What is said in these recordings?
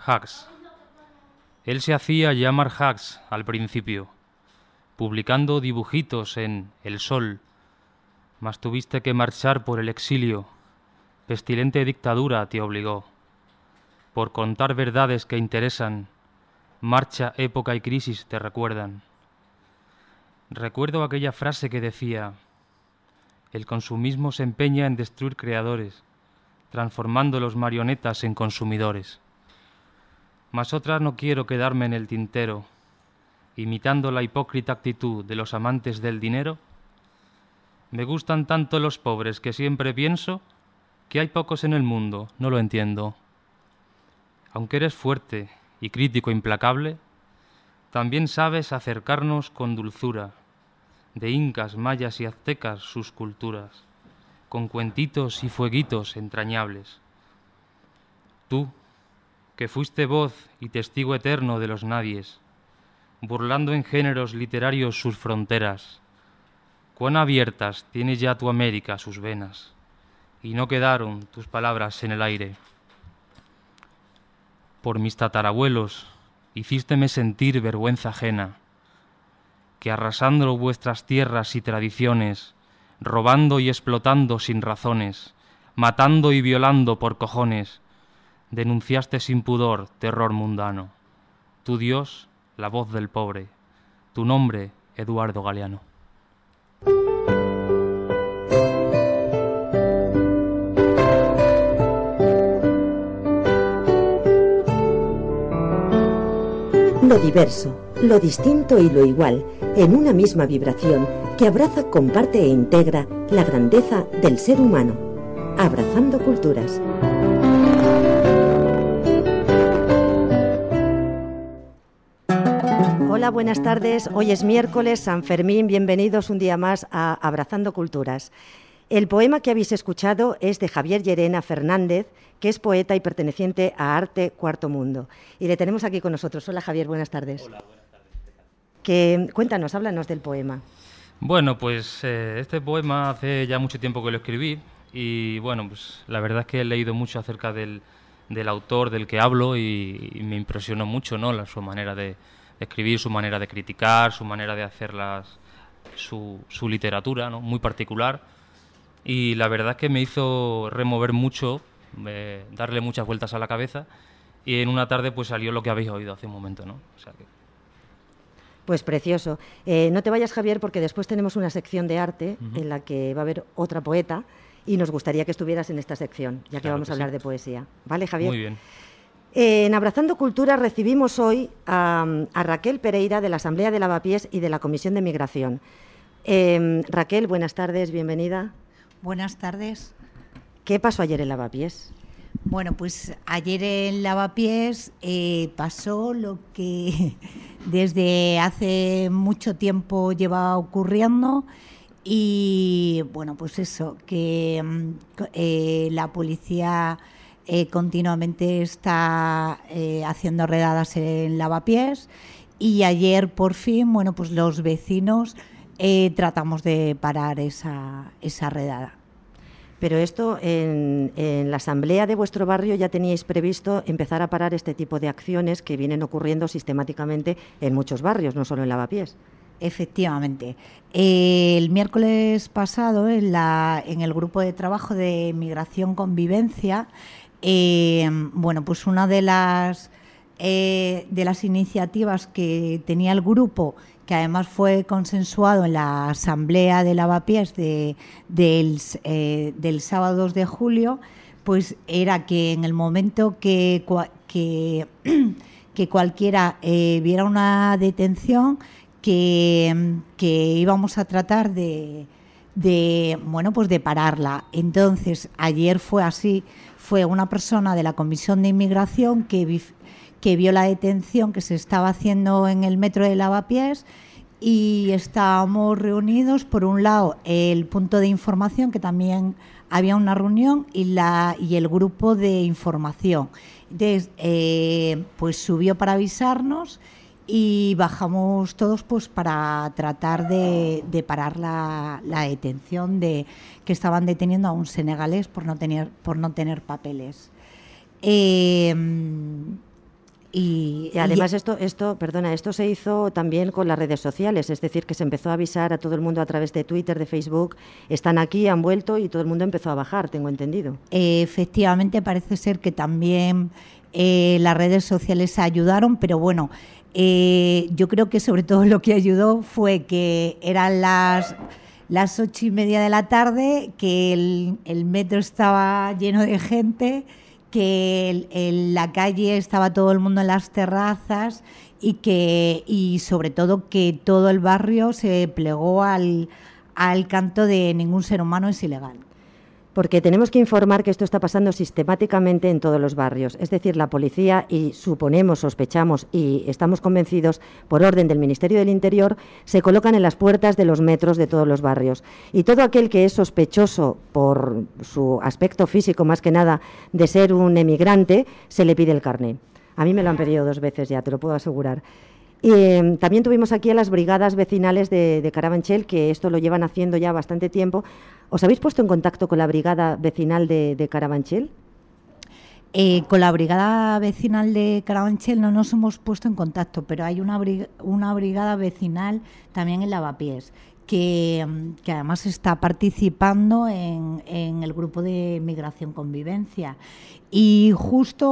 Hacks. Él se hacía llamar Hacks al principio, publicando dibujitos en El Sol, mas tuviste que marchar por el exilio, pestilente dictadura te obligó. Por contar verdades que interesan, marcha, época y crisis te recuerdan. Recuerdo aquella frase que decía: el consumismo se empeña en destruir creadores, transformando los marionetas en consumidores. Mas otras no quiero quedarme en el tintero, imitando la hipócrita actitud de los amantes del dinero. Me gustan tanto los pobres que siempre pienso que hay pocos en el mundo, no lo entiendo. Aunque eres fuerte y crítico implacable, también sabes acercarnos con dulzura de incas, mayas y aztecas sus culturas, con cuentitos y fueguitos entrañables. Tú, que fuiste voz y testigo eterno de los nadies, burlando en géneros literarios sus fronteras, cuán abiertas tiene ya tu América sus venas, y no quedaron tus palabras en el aire. Por mis tatarabuelos hicísteme sentir vergüenza ajena, que arrasando vuestras tierras y tradiciones, robando y explotando sin razones, matando y violando por cojones, denunciaste sin pudor terror mundano. Tu Dios, la voz del pobre, tu nombre, Eduardo Galeano. Lo diverso, lo distinto y lo igual, en una misma vibración que abraza, comparte e integra la grandeza del ser humano. Abrazando culturas. Hola, buenas tardes. Hoy es miércoles, San Fermín. Bienvenidos un día más a Abrazando Culturas. El poema que habéis escuchado es de Javier Llerena Fernández, que es poeta y perteneciente a Arte Cuarto Mundo. Y le tenemos aquí con nosotros. Hola, Javier, buenas tardes. Hola, buenas tardes. Cuéntanos, háblanos del poema. Bueno, pues este poema hace ya mucho tiempo que lo escribí y bueno, pues la verdad es que he leído mucho acerca del autor del que hablo y me impresionó mucho, ¿no? Su manera de escribir, su manera de criticar, su manera de hacer su literatura, ¿no? Muy particular. Y la verdad es que me hizo remover mucho, darle muchas vueltas a la cabeza, y en una tarde pues salió lo que habéis oído hace un momento, ¿no? O sea que... Pues precioso. No te vayas, Javier, porque después tenemos una sección de arte en la que va a haber otra poeta y nos gustaría que estuvieras en esta sección, ya que Claro vamos que a hablar sí. de poesía. ¿Vale, Javier? Muy bien. En Abrazando Cultura recibimos hoy a Raquel Pereira de la Asamblea de Lavapiés y de la Comisión de Migración. Raquel, buenas tardes, bienvenida. Buenas tardes. ¿Qué pasó ayer en Lavapiés? Bueno, pues ayer en Lavapiés pasó lo que desde hace mucho tiempo lleva ocurriendo y bueno, pues eso, que la policía continuamente está haciendo redadas en Lavapiés y ayer por fin, bueno, pues los vecinos tratamos de parar esa redada. Pero esto, en la asamblea de vuestro barrio ya teníais previsto empezar a parar este tipo de acciones que vienen ocurriendo sistemáticamente en muchos barrios, no solo en Lavapiés. Efectivamente. El miércoles pasado, en el grupo de trabajo de Migración Convivencia, bueno, pues una de las iniciativas que tenía el grupo, que además fue consensuado en la asamblea de Lavapiés del sábado 2 de julio, pues era que en el momento que cualquiera viera una detención, que íbamos a tratar de pararla. Entonces, ayer fue así, fue una persona de la Comisión de Inmigración que vio la detención que se estaba haciendo en el metro de Lavapiés y estábamos reunidos, por un lado, el punto de información, que también había una reunión, y el grupo de información. Entonces, pues subió para avisarnos y bajamos todos pues para tratar de parar la detención que estaban deteniendo a un senegalés por no tener papeles. Y además esto se hizo también con las redes sociales, es decir, que se empezó a avisar a todo el mundo a través de Twitter, de Facebook, están aquí, han vuelto y todo el mundo empezó a bajar, tengo entendido. Efectivamente, parece ser que también las redes sociales ayudaron, pero bueno, yo creo que sobre todo lo que ayudó fue que eran las 8:30 de la tarde, que el metro estaba lleno de gente, que en la calle estaba todo el mundo en las terrazas y sobre todo que todo el barrio se plegó al canto de ningún ser humano es ilegal. Porque tenemos que informar que esto está pasando sistemáticamente en todos los barrios. Es decir, la policía, y suponemos, sospechamos y estamos convencidos, por orden del Ministerio del Interior, se colocan en las puertas de los metros de todos los barrios. Y todo aquel que es sospechoso por su aspecto físico, más que nada, de ser un emigrante, se le pide el carné. A mí me lo han pedido 2 veces ya, te lo puedo asegurar. Y también tuvimos aquí a las brigadas vecinales de Carabanchel, que esto lo llevan haciendo ya bastante tiempo. ¿Os habéis puesto en contacto con la brigada vecinal de Carabanchel? Con la brigada vecinal de Carabanchel no nos hemos puesto en contacto, pero hay una brigada vecinal también en Lavapiés, que además está participando en el grupo de Migración Convivencia. Y justo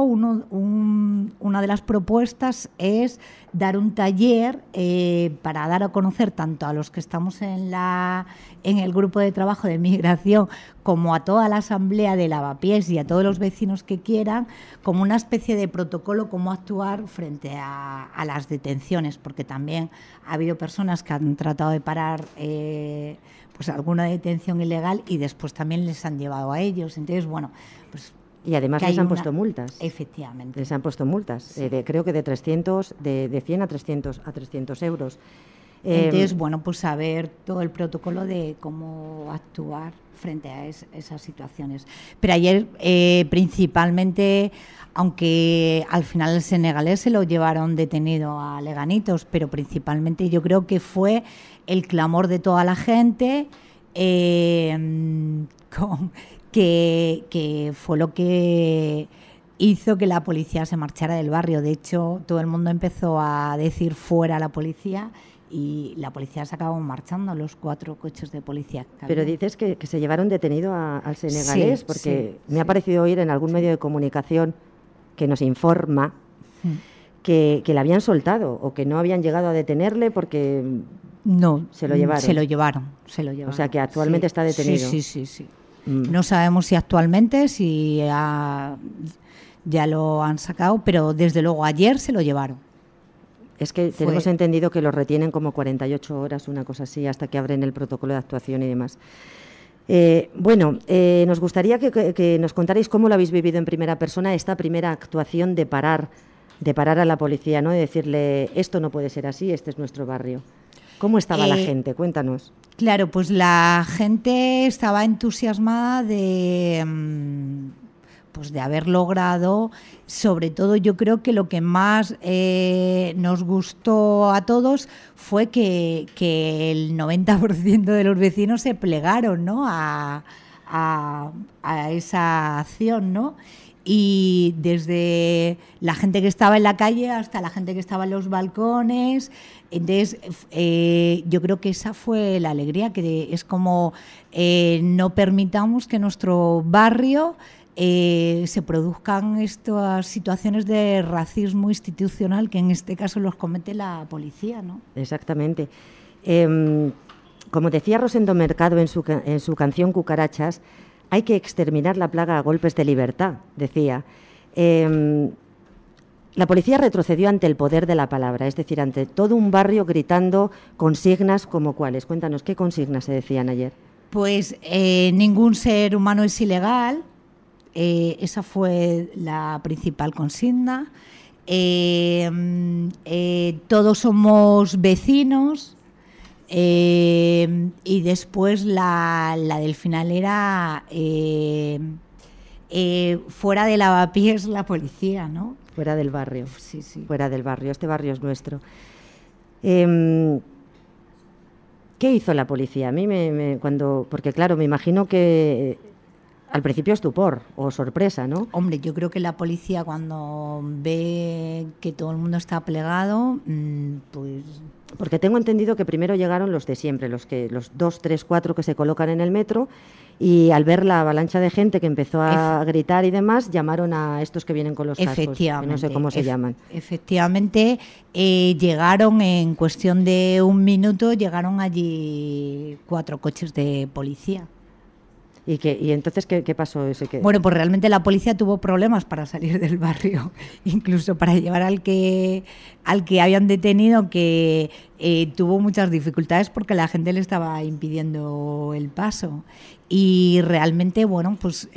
una de las propuestas es dar un taller para dar a conocer tanto a los que estamos en el grupo de trabajo de migración como a toda la asamblea de Lavapiés y a todos los vecinos que quieran, como una especie de protocolo cómo actuar frente a las detenciones, porque también ha habido personas que han tratado de parar pues alguna detención ilegal y después también les han llevado a ellos. Entonces, bueno, pues... Y además les han puesto multas. Efectivamente. Les han puesto multas, sí. Creo que de 100 a 300 euros. Entonces, bueno, pues saber todo el protocolo de cómo actuar frente a esas situaciones. Pero ayer, principalmente, aunque al final el senegalés se lo llevaron detenido a Leganitos, pero principalmente yo creo que fue el clamor de toda la gente que fue lo que hizo que la policía se marchara del barrio. De hecho, todo el mundo empezó a decir fuera la policía y la policía se acabó marchando, los 4 coches de policía. Pero dices que se llevaron detenido al senegalés, sí, porque sí, me ha parecido oír en algún medio de comunicación que nos informa que le habían soltado o que no habían llegado a detenerle porque no, se lo llevaron. Se lo llevaron. O sea, que actualmente está detenido. Sí. No sabemos si actualmente, si ya lo han sacado, pero desde luego ayer se lo llevaron. Es que tenemos entendido que los retienen como 48 horas, una cosa así, hasta que abren el protocolo de actuación y demás. Nos gustaría que nos contarais cómo lo habéis vivido en primera persona, esta primera actuación de parar a la policía, ¿no? De decirle, esto no puede ser así, este es nuestro barrio. ¿Cómo estaba la gente? Cuéntanos. Claro, pues la gente estaba entusiasmada de haber logrado, sobre todo yo creo que lo que más nos gustó a todos fue que el 90% de los vecinos se plegaron, ¿no? a esa acción, ¿no? Y desde la gente que estaba en la calle hasta la gente que estaba en los balcones. Entonces, yo creo que esa fue la alegría, que es como no permitamos que en nuestro barrio se produzcan estas situaciones de racismo institucional, que en este caso los comete la policía, ¿no? Exactamente. Como decía Rosendo Mercado en su canción Cucarachas, hay que exterminar la plaga a golpes de libertad, decía. La policía retrocedió ante el poder de la palabra, es decir, ante todo un barrio gritando consignas como cuáles. Cuéntanos, ¿qué consignas se decían ayer? Pues ningún ser humano es ilegal, esa fue la principal consigna. Todos somos vecinos. Y después la del final era fuera de Lavapiés la policía, ¿no? Fuera del barrio. Sí. Fuera del barrio. Este barrio es nuestro. ¿Qué hizo la policía? A mí porque claro, me imagino que al principio estupor o sorpresa, ¿no? Hombre, yo creo que la policía cuando ve que todo el mundo está plegado, pues... Porque tengo entendido que primero llegaron los de siempre, los 2, 3, 4 que se colocan en el metro, y al ver la avalancha de gente que empezó a gritar y demás, llamaron a estos que vienen con los cascos, que no sé cómo se llaman. Efectivamente, llegaron en cuestión de un minuto, llegaron allí 4 coches de policía. ¿Y entonces qué pasó? Bueno, pues realmente la policía tuvo problemas para salir del barrio, incluso para llevar al que habían detenido, que tuvo muchas dificultades porque la gente le estaba impidiendo el paso. Y realmente, bueno, pues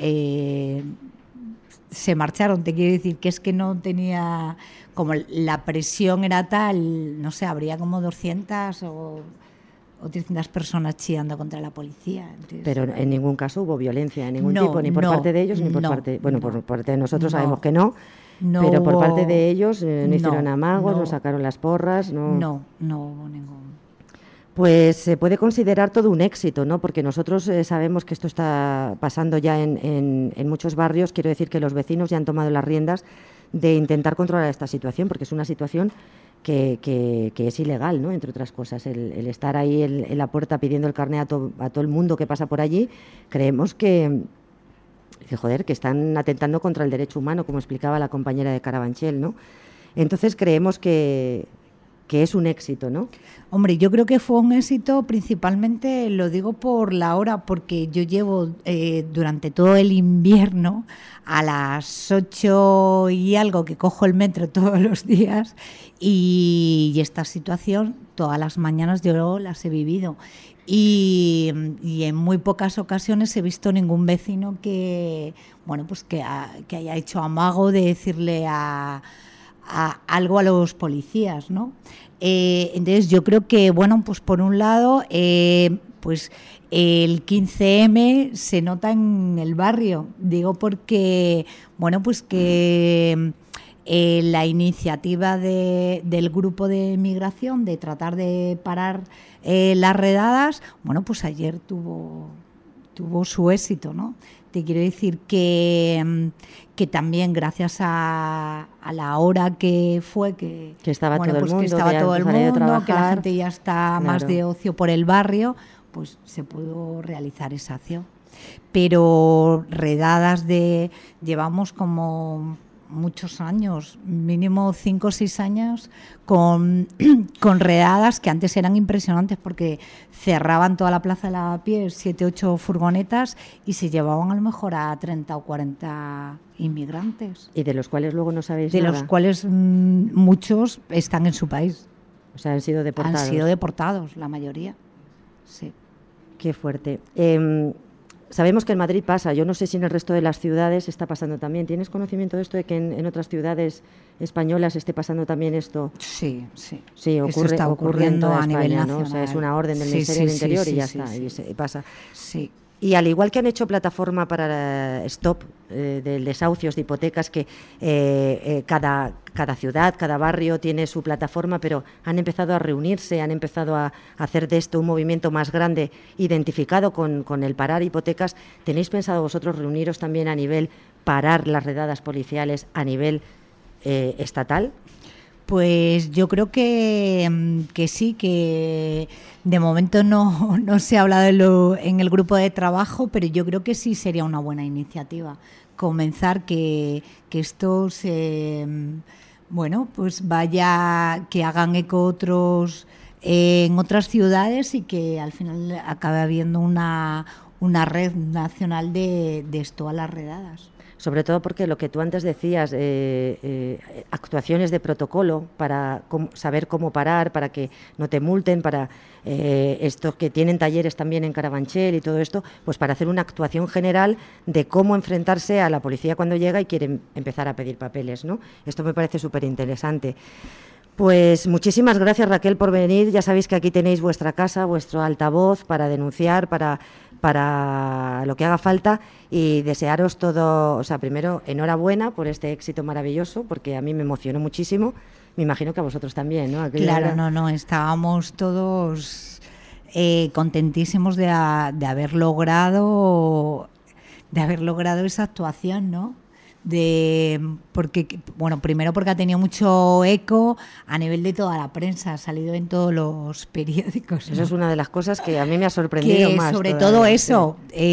se marcharon. Te quiero decir que es que no tenía, como la presión era tal, no sé, habría como 200 o 300 personas chillando contra la policía. Entonces, pero en ningún caso hubo violencia de ningún tipo, ni por parte de ellos, ni por parte... Bueno, por parte de nosotros sabemos que no, pero por parte de ellos no hicieron amagos, no sacaron las porras, no... No hubo ningún... Pues se puede considerar todo un éxito, ¿no? Porque nosotros sabemos que esto está pasando ya en muchos barrios. Quiero decir que los vecinos ya han tomado las riendas de intentar controlar esta situación, porque es una situación que es ilegal, ¿no? Entre otras cosas, el estar ahí en la puerta pidiendo el carné a todo el mundo que pasa por allí. Creemos que están atentando contra el derecho humano, como explicaba la compañera de Carabanchel, ¿no? Entonces creemos que es un éxito, ¿no? Hombre, yo creo que fue un éxito principalmente, lo digo por la hora, porque yo llevo durante todo el invierno a las 8 y algo que cojo el metro todos los días y esta situación todas las mañanas yo las he vivido y en muy pocas ocasiones he visto ningún vecino que haya hecho amago de decirle algo a los policías, ¿no? Entonces yo creo que, bueno, pues por un lado, pues el 15M se nota en el barrio, digo porque, bueno, pues que la iniciativa del grupo de migración de tratar de parar las redadas, bueno, pues ayer tuvo su éxito, ¿no? Te quiero decir que también gracias a la hora que fue que estaba todo el mundo, que la gente ya está más de ocio por el barrio, pues se pudo realizar esa acción. Pero redadas llevamos como muchos años, mínimo 5 o 6 años, con redadas que antes eran impresionantes porque cerraban toda la plaza de Lavapiés, 7 o 8 furgonetas y se llevaban a lo mejor a 30 o 40 inmigrantes. ¿Y de los cuales luego no sabéis nada? De los cuales muchos están en su país. O sea, han sido deportados. Han sido deportados, la mayoría, sí. Qué fuerte. Sabemos que en Madrid pasa, yo no sé si en el resto de las ciudades está pasando también. ¿Tienes conocimiento de esto, de que en otras ciudades españolas esté pasando también esto? Sí. Sí, ocurre en toda a España, nivel ¿no? nacional. O sea, es una orden del Ministerio del Interior y ya está, y pasa. Sí. Y al igual que han hecho plataforma para Stop, de desahucios de hipotecas, que cada ciudad, cada barrio tiene su plataforma, pero han empezado a reunirse, han empezado a hacer de esto un movimiento más grande, identificado con el parar hipotecas. ¿Tenéis pensado vosotros reuniros también a nivel parar las redadas policiales a nivel estatal? Pues yo creo que sí, que de momento no se ha hablado en el grupo de trabajo, pero yo creo que sí sería una buena iniciativa comenzar que esto pues vaya, que hagan eco otros en otras ciudades y que al final acabe habiendo una red nacional de esto a las redadas. Sobre todo porque lo que tú antes decías, actuaciones de protocolo para saber cómo parar, para que no te multen, para estos que tienen talleres también en Carabanchel y todo esto, pues para hacer una actuación general de cómo enfrentarse a la policía cuando llega y quiere empezar a pedir papeles, ¿no? Esto me parece súper interesante. Pues muchísimas gracias, Raquel, por venir. Ya sabéis que aquí tenéis vuestra casa, vuestro altavoz para denunciar, para lo que haga falta, y desearos todo, o sea, primero, enhorabuena por este éxito maravilloso, porque a mí me emocionó muchísimo. Me imagino que a vosotros también, ¿no? Claro, estábamos todos contentísimos de haber logrado de haber logrado esa actuación, ¿no? Bueno, primero porque ha tenido mucho eco a nivel de toda la prensa, ha salido en todos los periódicos, ¿no? Eso es una de las cosas que a mí me ha sorprendido más. Sobre todo eso,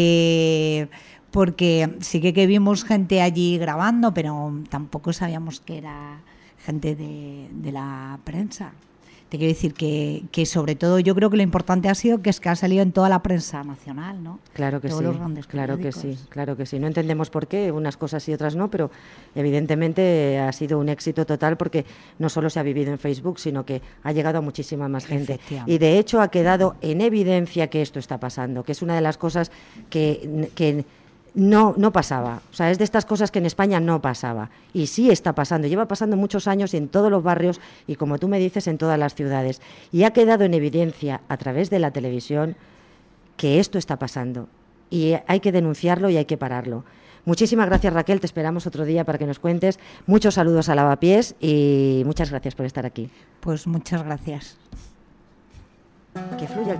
porque sí que vimos gente allí grabando, pero tampoco sabíamos que era gente de la prensa. Te quiero decir que sobre todo yo creo que lo importante ha sido que ha salido en toda la prensa nacional, ¿no? Claro que todos sí, los grandes claro que periódicos. sí, claro que sí. No entendemos por qué, unas cosas y otras no, pero evidentemente ha sido un éxito total porque no solo se ha vivido en Facebook, sino que ha llegado a muchísima más gente. Y de hecho ha quedado en evidencia que esto está pasando, que es una de las cosas que no pasaba. O sea, es de estas cosas que en España no pasaba. Y sí está pasando. Lleva pasando muchos años en todos los barrios y, como tú me dices, en todas las ciudades. Y ha quedado en evidencia a través de la televisión que esto está pasando. Y hay que denunciarlo y hay que pararlo. Muchísimas gracias, Raquel. Te esperamos otro día para que nos cuentes. Muchos saludos a Lavapiés y muchas gracias por estar aquí. Pues muchas gracias. Que fluya.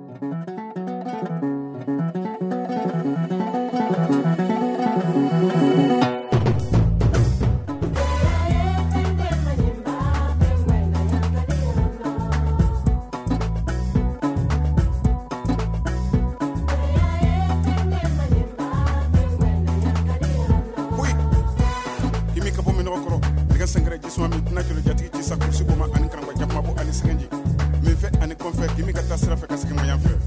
sangre jisma mi na kilo jati ci sakku ci boma an kan ba jafma bo ali sanji mi fe an kon fe kimi ka tasra fe kasiki mo yam fe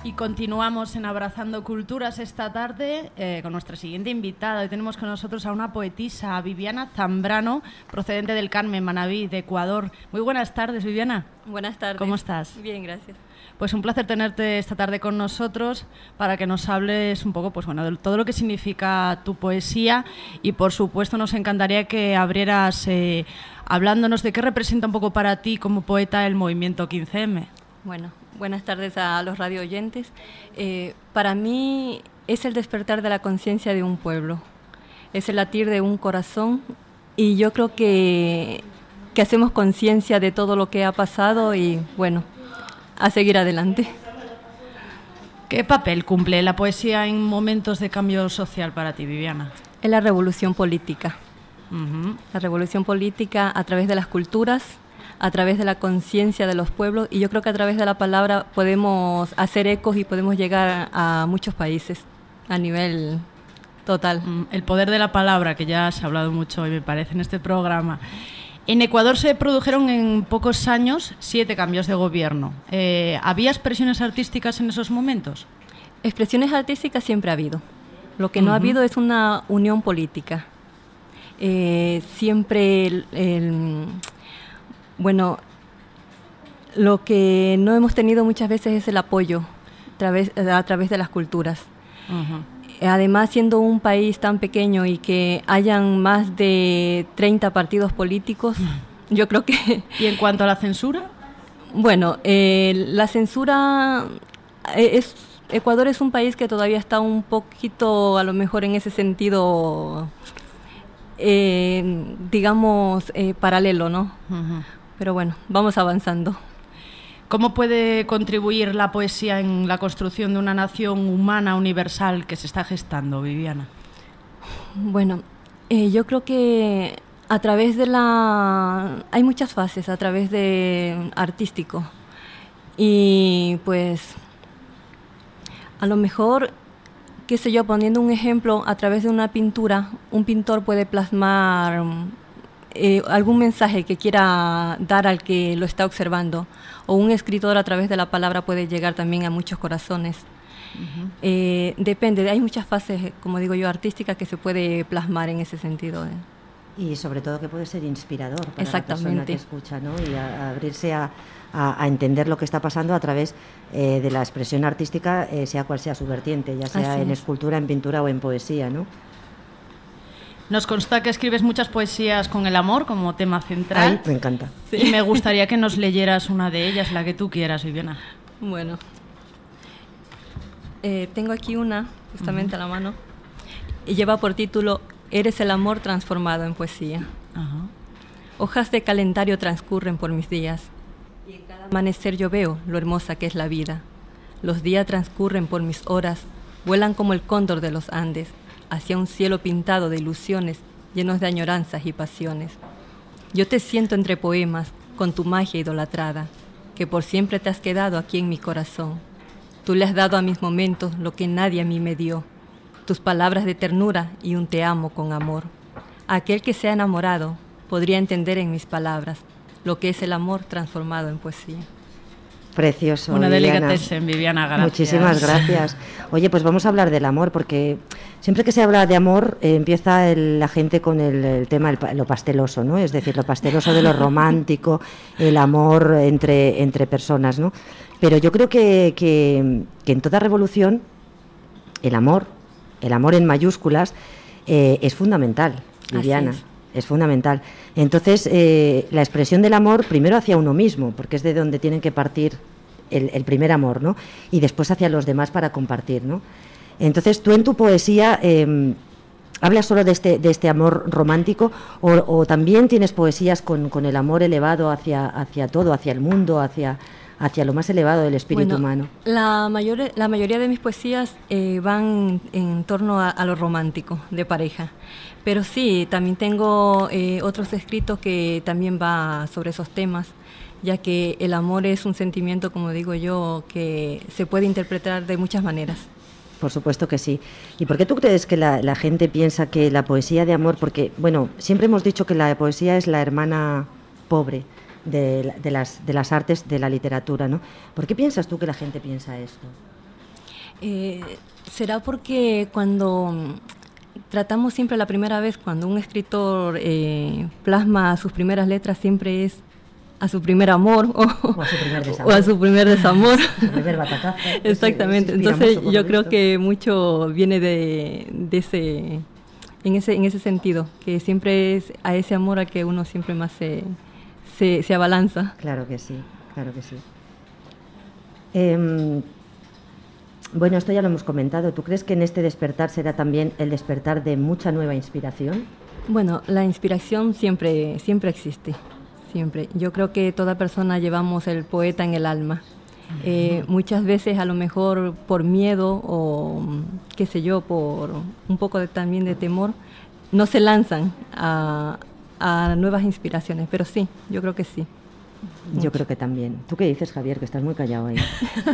Y continuamos en Abrazando Culturas esta tarde con nuestra siguiente invitada. Hoy tenemos con nosotros a una poetisa, Viviana Zambrano, procedente del Carmen, Manabí, de Ecuador. Muy buenas tardes, Viviana. Buenas tardes. ¿Cómo estás? Bien, gracias. Pues un placer tenerte esta tarde con nosotros para que nos hables un poco, pues bueno, de todo lo que significa tu poesía y, por supuesto, nos encantaría que abrieras hablándonos de qué representa un poco para ti como poeta el movimiento 15M. Bueno, buenas tardes a los radio oyentes. Para mí es el despertar de la conciencia de un pueblo, es el latir de un corazón y yo creo que hacemos conciencia de todo lo que ha pasado y bueno, a seguir adelante. ¿Qué papel cumple la poesía en momentos de cambio social para ti, Viviana? Es la revolución política. Uh-huh. La revolución política a través de las culturas, a través de la conciencia de los pueblos y yo creo que a través de la palabra podemos hacer ecos y podemos llegar a muchos países a nivel total. El poder de la palabra, que ya se ha hablado mucho hoy, me parece, en este programa. En Ecuador se produjeron en pocos años 7 cambios de gobierno. ¿Había expresiones artísticas en esos momentos? Expresiones artísticas siempre ha habido. Lo que no ha habido es una unión política. Siempre bueno, lo que no hemos tenido muchas veces es el apoyo a través de las culturas. Uh-huh. Además, siendo un país tan pequeño y que hayan más de 30 partidos políticos, yo creo que... ¿Y en cuanto a la censura? Bueno, la censura... Ecuador es un país que todavía está un poquito, a lo mejor en ese sentido, digamos, paralelo, ¿no? Uh-huh. Pero bueno, vamos avanzando. ¿Cómo puede contribuir la poesía en la construcción de una nación humana universal que se está gestando, Viviana? Bueno, yo creo que a través de hay muchas fases, a través de artístico. Y pues, a lo mejor, qué sé yo, poniendo un ejemplo, a través de una pintura, un pintor puede plasmar algún mensaje que quiera dar al que lo está observando, o un escritor a través de la palabra puede llegar también a muchos corazones. Uh-huh. Depende, hay muchas fases, como digo yo, artísticas que se puede plasmar en ese sentido. Y sobre todo que puede ser inspirador para la Exactamente. persona que escucha, ¿no? Y a abrirse a entender lo que está pasando a través de la expresión artística, sea cual sea su vertiente, ya sea en escultura, en pintura o en poesía, ¿no? Nos consta que escribes muchas poesías con el amor como tema central. Ay, me encanta. Sí. Y me gustaría que nos leyeras una de ellas, la que tú quieras, Viviana. Bueno, tengo aquí una, justamente a la mano, y lleva por título Eres el amor transformado en poesía. Uh-huh. Hojas de calendario transcurren por mis días, y en cada amanecer yo veo lo hermosa que es la vida. Los días transcurren por mis horas, vuelan como el cóndor de los Andes, hacia un cielo pintado de ilusiones, llenos de añoranzas y pasiones. Yo te siento entre poemas, con tu magia idolatrada, que por siempre te has quedado aquí en mi corazón. Tú le has dado a mis momentos lo que nadie a mí me dio, tus palabras de ternura y un te amo con amor. Aquel que se ha enamorado podría entender en mis palabras lo que es el amor transformado en poesía. Precioso, Una Viviana. delicatessen, Viviana, gracias. Muchísimas gracias. Oye, pues vamos a hablar del amor, porque siempre que se habla de amor empieza la gente con el tema, lo pasteloso, ¿no? Es decir, lo pasteloso de lo romántico, el amor entre personas, ¿no? Pero yo creo que en toda revolución el amor en mayúsculas es fundamental, Viviana. Es fundamental. Entonces, la expresión del amor primero hacia uno mismo, porque es de donde tienen que partir el primer amor, ¿no? Y después hacia los demás para compartir, ¿no? Entonces, tú en tu poesía hablas solo de este amor romántico o también tienes poesías con el amor elevado hacia todo, hacia el mundo, hacia lo más elevado del espíritu humano. La mayoría de mis poesías van en torno a lo romántico, de pareja. Pero sí, también tengo otros escritos que también va sobre esos temas, ya que el amor es un sentimiento, como digo yo, que se puede interpretar de muchas maneras. Por supuesto que sí. ¿Y por qué tú crees que la gente piensa que la poesía de amor, porque, bueno, siempre hemos dicho que la poesía es la hermana pobre de las artes, de la literatura, ¿no? ¿Por qué piensas tú que la gente piensa esto? Será porque cuando tratamos siempre la primera vez, cuando un escritor plasma sus primeras letras, siempre es a su primer amor o a su primer desamor. O a su primer desamor. Su primer batacazo. Exactamente. Entonces yo creo que mucho viene de ese, en ese sentido, que siempre es a ese amor a que uno siempre más se abalanza. Claro que sí, claro que sí. Bueno, esto ya lo hemos comentado. ¿Tú crees que en este despertar será también el despertar de mucha nueva inspiración? Bueno, la inspiración siempre existe, siempre. Yo creo que toda persona llevamos el poeta en el alma. Muchas veces a lo mejor por miedo o qué sé yo, por un poco también de temor, no se lanzan a nuevas inspiraciones, pero sí, yo creo que sí. Yo creo que también. ¿Tú qué dices, Javier? Que estás muy callado ahí.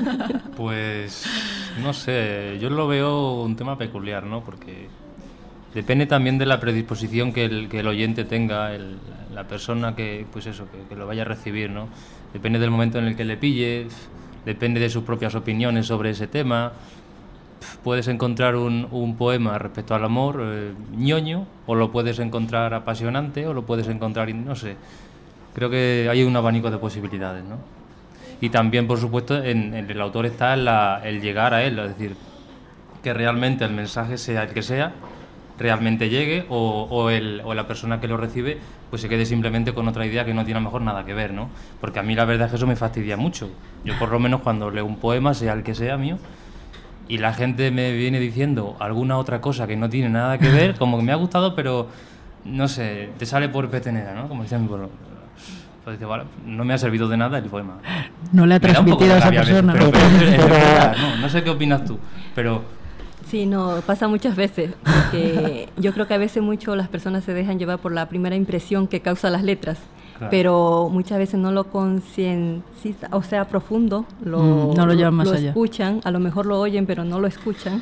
Pues no sé, yo lo veo un tema peculiar, ¿no? Porque depende también de la predisposición que el oyente tenga, la persona que, pues eso, que lo vaya a recibir, ¿no? Depende del momento en el que le pille, depende de sus propias opiniones sobre ese tema. Puedes encontrar un poema respecto al amor ñoño, o lo puedes encontrar apasionante, o lo puedes encontrar, no sé. Creo que hay un abanico de posibilidades, ¿no? Y también, por supuesto, en el autor está el llegar a él, es decir, que realmente el mensaje, sea el que sea, realmente llegue, o la persona que lo recibe pues se quede simplemente con otra idea que no tiene a lo mejor nada que ver, ¿no? Porque a mí la verdad es que eso me fastidia mucho. Yo por lo menos cuando leo un poema, sea el que sea mío, y la gente me viene diciendo alguna otra cosa que no tiene nada que ver, como que me ha gustado, pero no sé, te sale por petenera, ¿no? Como decía mi pueblo. Pues dice, vale, no me ha servido de nada el poema. No le ha transmitido a esa persona. Pero es verdad, no sé qué opinas tú, pero... Sí, no, pasa muchas veces, porque yo creo que a veces mucho las personas se dejan llevar por la primera impresión que causa las letras, claro. Pero muchas veces no lo conciencian, o sea, profundo, no lo llevan más allá. Escuchan, a lo mejor lo oyen, pero no lo escuchan,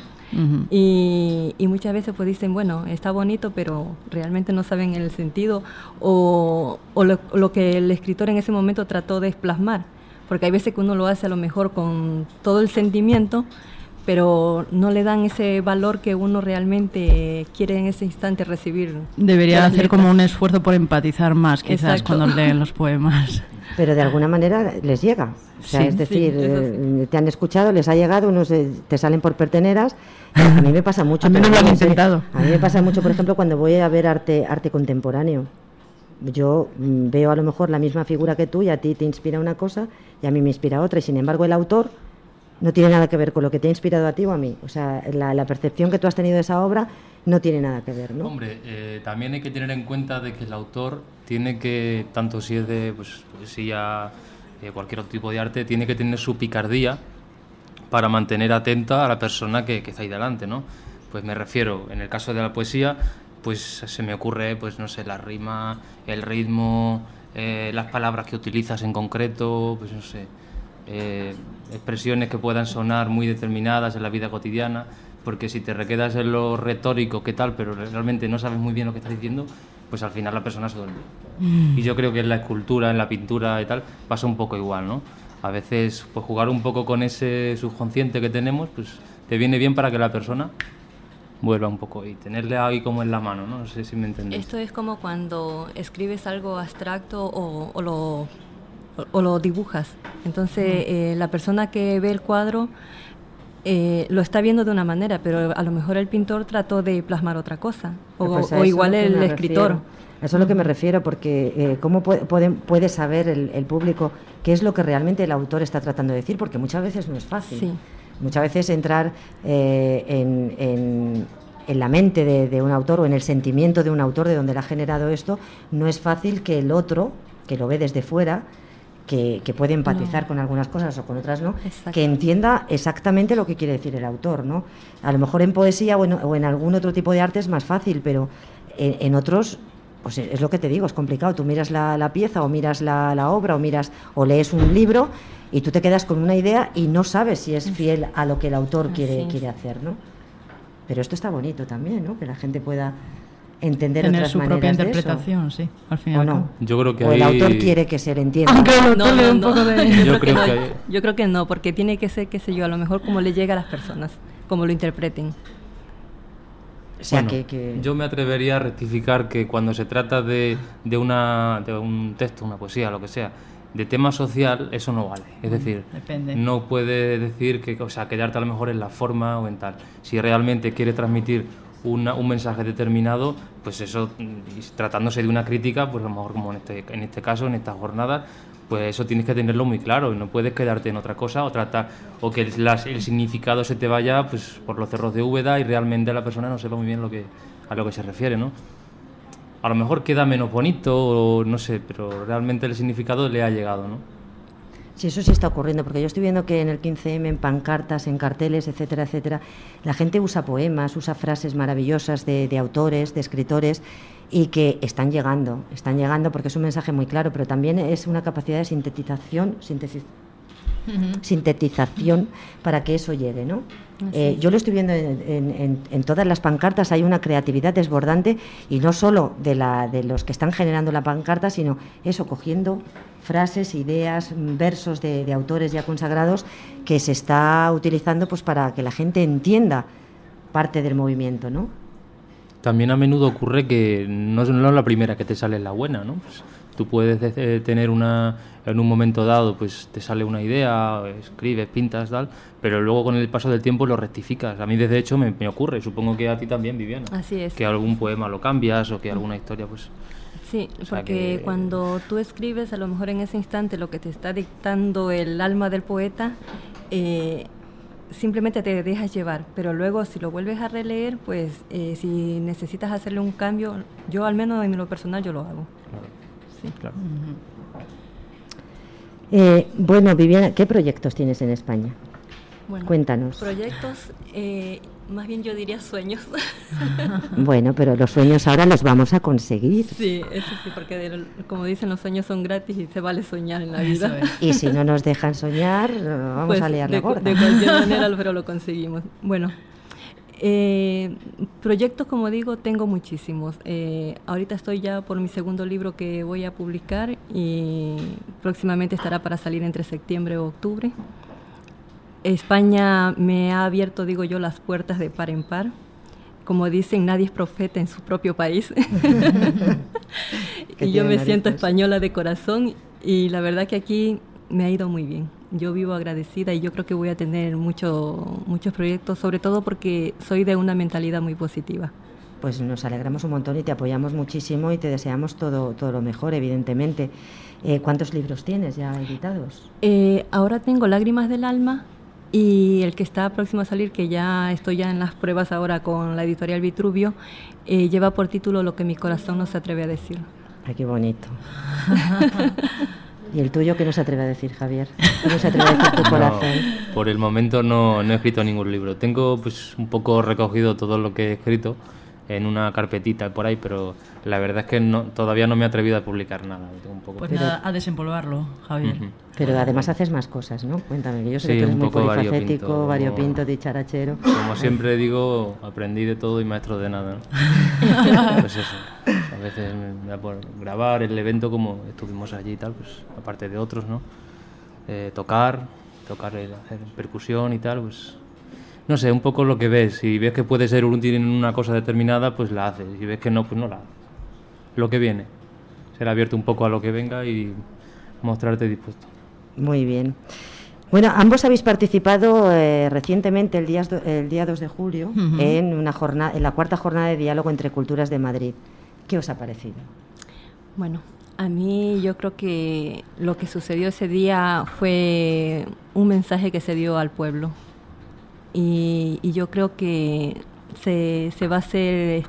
y muchas veces pues dicen, bueno, está bonito, pero realmente no saben el sentido, o lo que el escritor en ese momento trató de plasmar, porque hay veces que uno lo hace a lo mejor con todo el sentimiento, pero no le dan ese valor que uno realmente quiere en ese instante recibir. Debería hacer como un esfuerzo por empatizar más, quizás. Exacto. Cuando leen los poemas. Pero de alguna manera les llega. O sea, sí, es decir, sí, te han escuchado, les ha llegado, unos te salen por perteneras. A mí me pasa mucho. A mí no lo han intentado. A mí me pasa mucho, por ejemplo, cuando voy a ver arte contemporáneo. Yo veo a lo mejor la misma figura que tú y a ti te inspira una cosa y a mí me inspira otra. Y sin embargo el autor no tiene nada que ver con lo que te ha inspirado a ti o a mí. O sea, la percepción que tú has tenido de esa obra no tiene nada que ver, ¿no? Hombre, también hay que tener en cuenta de que el autor tiene que, tanto si es de poesía, cualquier otro tipo de arte, tiene que tener su picardía para mantener atenta a la persona que está ahí delante, ¿no? Pues me refiero, en el caso de la poesía, pues se me ocurre, pues no sé, la rima, el ritmo, las palabras que utilizas en concreto, pues no sé... expresiones que puedan sonar muy determinadas en la vida cotidiana, porque si te requedas en lo retórico, qué tal, pero realmente no sabes muy bien lo que estás diciendo, pues al final la persona se duerme. Y yo creo que en la escultura, en la pintura y tal, pasa un poco igual, ¿no? A veces, pues jugar un poco con ese subconsciente que tenemos, pues te viene bien para que la persona vuelva un poco y tenerle ahí como en la mano, ¿no? No sé si me entendéis. Esto es como cuando escribes algo abstracto o lo dibujas. Entonces, la persona que ve el cuadro lo está viendo de una manera, pero a lo mejor el pintor trató de plasmar otra cosa, o igual el escritor. A eso es lo que me refiero, porque ¿cómo puede saber el público qué es lo que realmente el autor está tratando de decir? Porque muchas veces no es fácil. Sí. Muchas veces entrar en la mente de un autor o en el sentimiento de un autor de donde le ha generado esto, no es fácil que el otro, que lo ve desde fuera, que puede empatizar con algunas cosas o con otras no, exacto, que entienda exactamente lo que quiere decir el autor, ¿no? A lo mejor en poesía o en algún otro tipo de arte es más fácil, pero en otros, pues es lo que te digo, es complicado. Tú miras la pieza o miras la obra o lees un libro y tú te quedas con una idea y no sabes si es fiel a lo que el autor quiere hacer, ¿no? Pero esto está bonito también, ¿no? Que la gente pueda entender tener otras su maneras propia de eso. interpretación, sí, al fin y ¿O al no? cabo. Yo creo que O el ahí... autor quiere que se le entienda. Aunque el autor No, le dé no, un no. poco de... Yo creo no, que hay- yo creo que no, porque tiene que ser, qué sé yo, a lo mejor como le llega a las personas, como lo interpreten. O sea, Bueno, que... yo me atrevería a rectificar que cuando se trata de un texto, una poesía, lo que sea, de tema social, eso no vale. Es decir, depende. no puedes decir que, o sea, quedarte a lo mejor en la forma o en tal. Si realmente quieres transmitir un mensaje determinado, pues eso, y tratándose de una crítica, pues a lo mejor como en este caso, en estas jornadas, pues eso tienes que tenerlo muy claro y no puedes quedarte en otra cosa o tratar o que el significado se te vaya pues por los cerros de Úbeda y realmente la persona no sepa muy bien a lo que se refiere, ¿no? A lo mejor queda menos bonito o no sé, pero realmente el significado le ha llegado, ¿no? Sí, eso sí está ocurriendo, porque yo estoy viendo que en el 15M, en pancartas, en carteles, etcétera, etcétera, la gente usa poemas, usa frases maravillosas de autores, de escritores, y que están llegando porque es un mensaje muy claro, pero también es una capacidad de sintetización para que eso llegue, ¿no? Yo lo estoy viendo en todas las pancartas, hay una creatividad desbordante y no solo de los que están generando la pancarta, sino eso, cogiendo frases, ideas, versos de autores ya consagrados que se está utilizando pues para que la gente entienda parte del movimiento, ¿no? También a menudo ocurre que no es la primera que te sale la buena, ¿no? Pues tú puedes tener en un momento dado, pues te sale una idea, escribes, pintas, tal, pero luego con el paso del tiempo lo rectificas. A mí, de hecho, me ocurre, supongo que a ti también, Viviana. Así es. Que algún poema lo cambias o que alguna historia, pues... Sí, O sea porque que- cuando tú escribes, a lo mejor en ese instante lo que te está dictando el alma del poeta, simplemente te dejas llevar, pero luego si lo vuelves a releer, pues si necesitas hacerle un cambio, yo al menos en lo personal yo lo hago. Sí. Claro. Bueno, Viviana, ¿qué proyectos tienes en España? Bueno, Cuéntanos. proyectos, más bien yo diría sueños. Bueno, pero los sueños ahora los vamos a conseguir. Sí, eso sí, porque como dicen, los sueños son gratis y se vale soñar en la vida. Eso es. Y si no nos dejan soñar, vamos Pues, a liar la gorda. de cualquier manera, pero lo conseguimos. Bueno, proyectos, como digo, tengo muchísimos. Ahorita estoy ya por mi segundo libro que voy a publicar y próximamente estará para salir entre septiembre o octubre. España me ha abierto, digo yo, las puertas de par en par. Como dicen, nadie es profeta en su propio país. Y yo me siento española de corazón y la verdad que aquí me ha ido muy bien. Yo vivo agradecida y yo creo que voy a tener muchos proyectos, sobre todo porque soy de una mentalidad muy positiva. Pues nos alegramos un montón y te apoyamos muchísimo y te deseamos todo lo mejor, evidentemente. ¿Cuántos libros tienes ya editados? Ahora tengo Lágrimas del Alma y el que está próximo a salir, que ya estoy ya en las pruebas ahora con la editorial Vitruvio, lleva por título Lo que mi corazón no se atreve a decir. Ay, qué bonito. ¿Y el tuyo qué nos atreve a decir, Javier? ¿Qué nos atreve a decir tu corazón? No, por el momento no he escrito ningún libro. Tengo pues un poco recogido todo lo que he escrito en una carpetita por ahí, pero la verdad es que todavía no me he atrevido a publicar nada. Tengo un poco... Pues nada, a desempolvarlo, Javier. Ujú. Pero además haces más cosas, ¿no? Cuéntame, que yo sé Sí, que tú eres un muy poco polifacético, variopinto. variopinto, dicharachero. Como siempre digo, aprendí de todo y maestro de nada, ¿no? Pues eso. A veces me da por grabar el evento como estuvimos allí y tal, pues aparte de otros, ¿no? Tocar, hacer percusión y tal, pues... No sé, un poco lo que ves. Si ves que puede ser útil en una cosa determinada, pues la haces. Si ves que no, pues no la haces. Lo que viene. Ser abierto un poco a lo que venga y mostrarte dispuesto. Muy bien. Bueno, ambos habéis participado recientemente, el día 2 de julio, en la cuarta jornada de diálogo entre culturas de Madrid. ¿Qué os ha parecido? Bueno, a mí yo creo que lo que sucedió ese día fue un mensaje que se dio al pueblo. Y yo creo que se va a hacer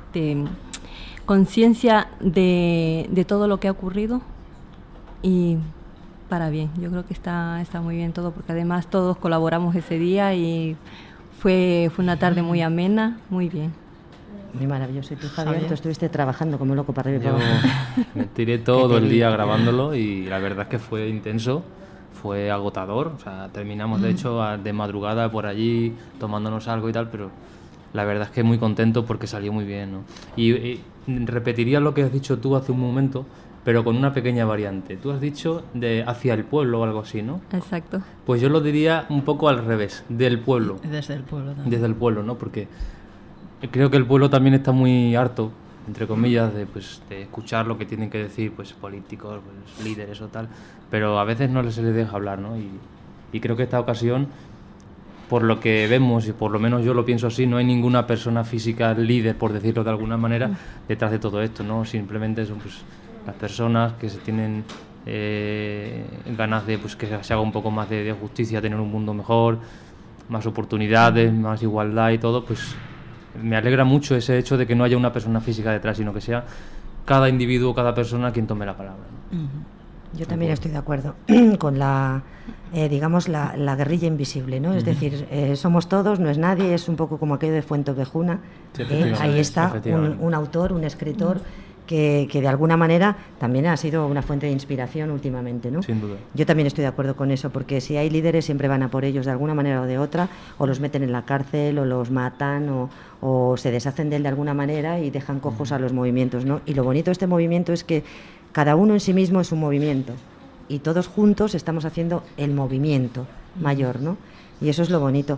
conciencia de todo lo que ha ocurrido y para bien. Yo creo que está muy bien todo, porque además todos colaboramos ese día y fue una tarde muy amena, muy bien. Muy maravilloso. Y tú, Javier, tú estuviste trabajando como loco para arriba y Yo para abajo. me tiré todo el día grabándolo y la verdad es que fue intenso, fue agotador. O sea, terminamos de hecho de madrugada por allí tomándonos algo y tal, pero la verdad es que muy contento porque salió muy bien, ¿no? Y repetiría lo que has dicho tú hace un momento, pero con una pequeña variante. Tú has dicho de hacia el pueblo o algo así, ¿no? Exacto. Pues yo lo diría un poco al revés, del pueblo. Desde el pueblo también. Desde el pueblo, ¿no? Porque creo que el pueblo también está muy harto, entre comillas, de escuchar lo que tienen que decir pues políticos, pues, líderes o tal, pero a veces no se les deja hablar, ¿no? Y creo que esta ocasión, por lo que vemos, y por lo menos yo lo pienso así, no hay ninguna persona física líder, por decirlo de alguna manera, detrás de todo esto, ¿no? Simplemente son pues las personas que se tienen ganas de pues que se haga un poco más de justicia, tener un mundo mejor, más oportunidades, más igualdad y todo, pues me alegra mucho ese hecho de que no haya una persona física detrás, sino que sea cada individuo, cada persona quien tome la palabra, ¿no? Yo también estoy de acuerdo con la, digamos, la guerrilla invisible, ¿no? Es decir, somos todos, no es nadie, es un poco como aquello de Fuenteovejuna. Sí, efectivamente, Ahí está efectivamente. un autor, un escritor que de alguna manera también ha sido una fuente de inspiración últimamente, ¿no? Sin duda. Yo también estoy de acuerdo con eso, porque si hay líderes siempre van a por ellos de alguna manera o de otra, o los meten en la cárcel, o los matan, o se deshacen de él de alguna manera y dejan cojos a los movimientos, ¿no? Y lo bonito de este movimiento es que cada uno en sí mismo es un movimiento y todos juntos estamos haciendo el movimiento mayor, ¿no? Y eso es lo bonito.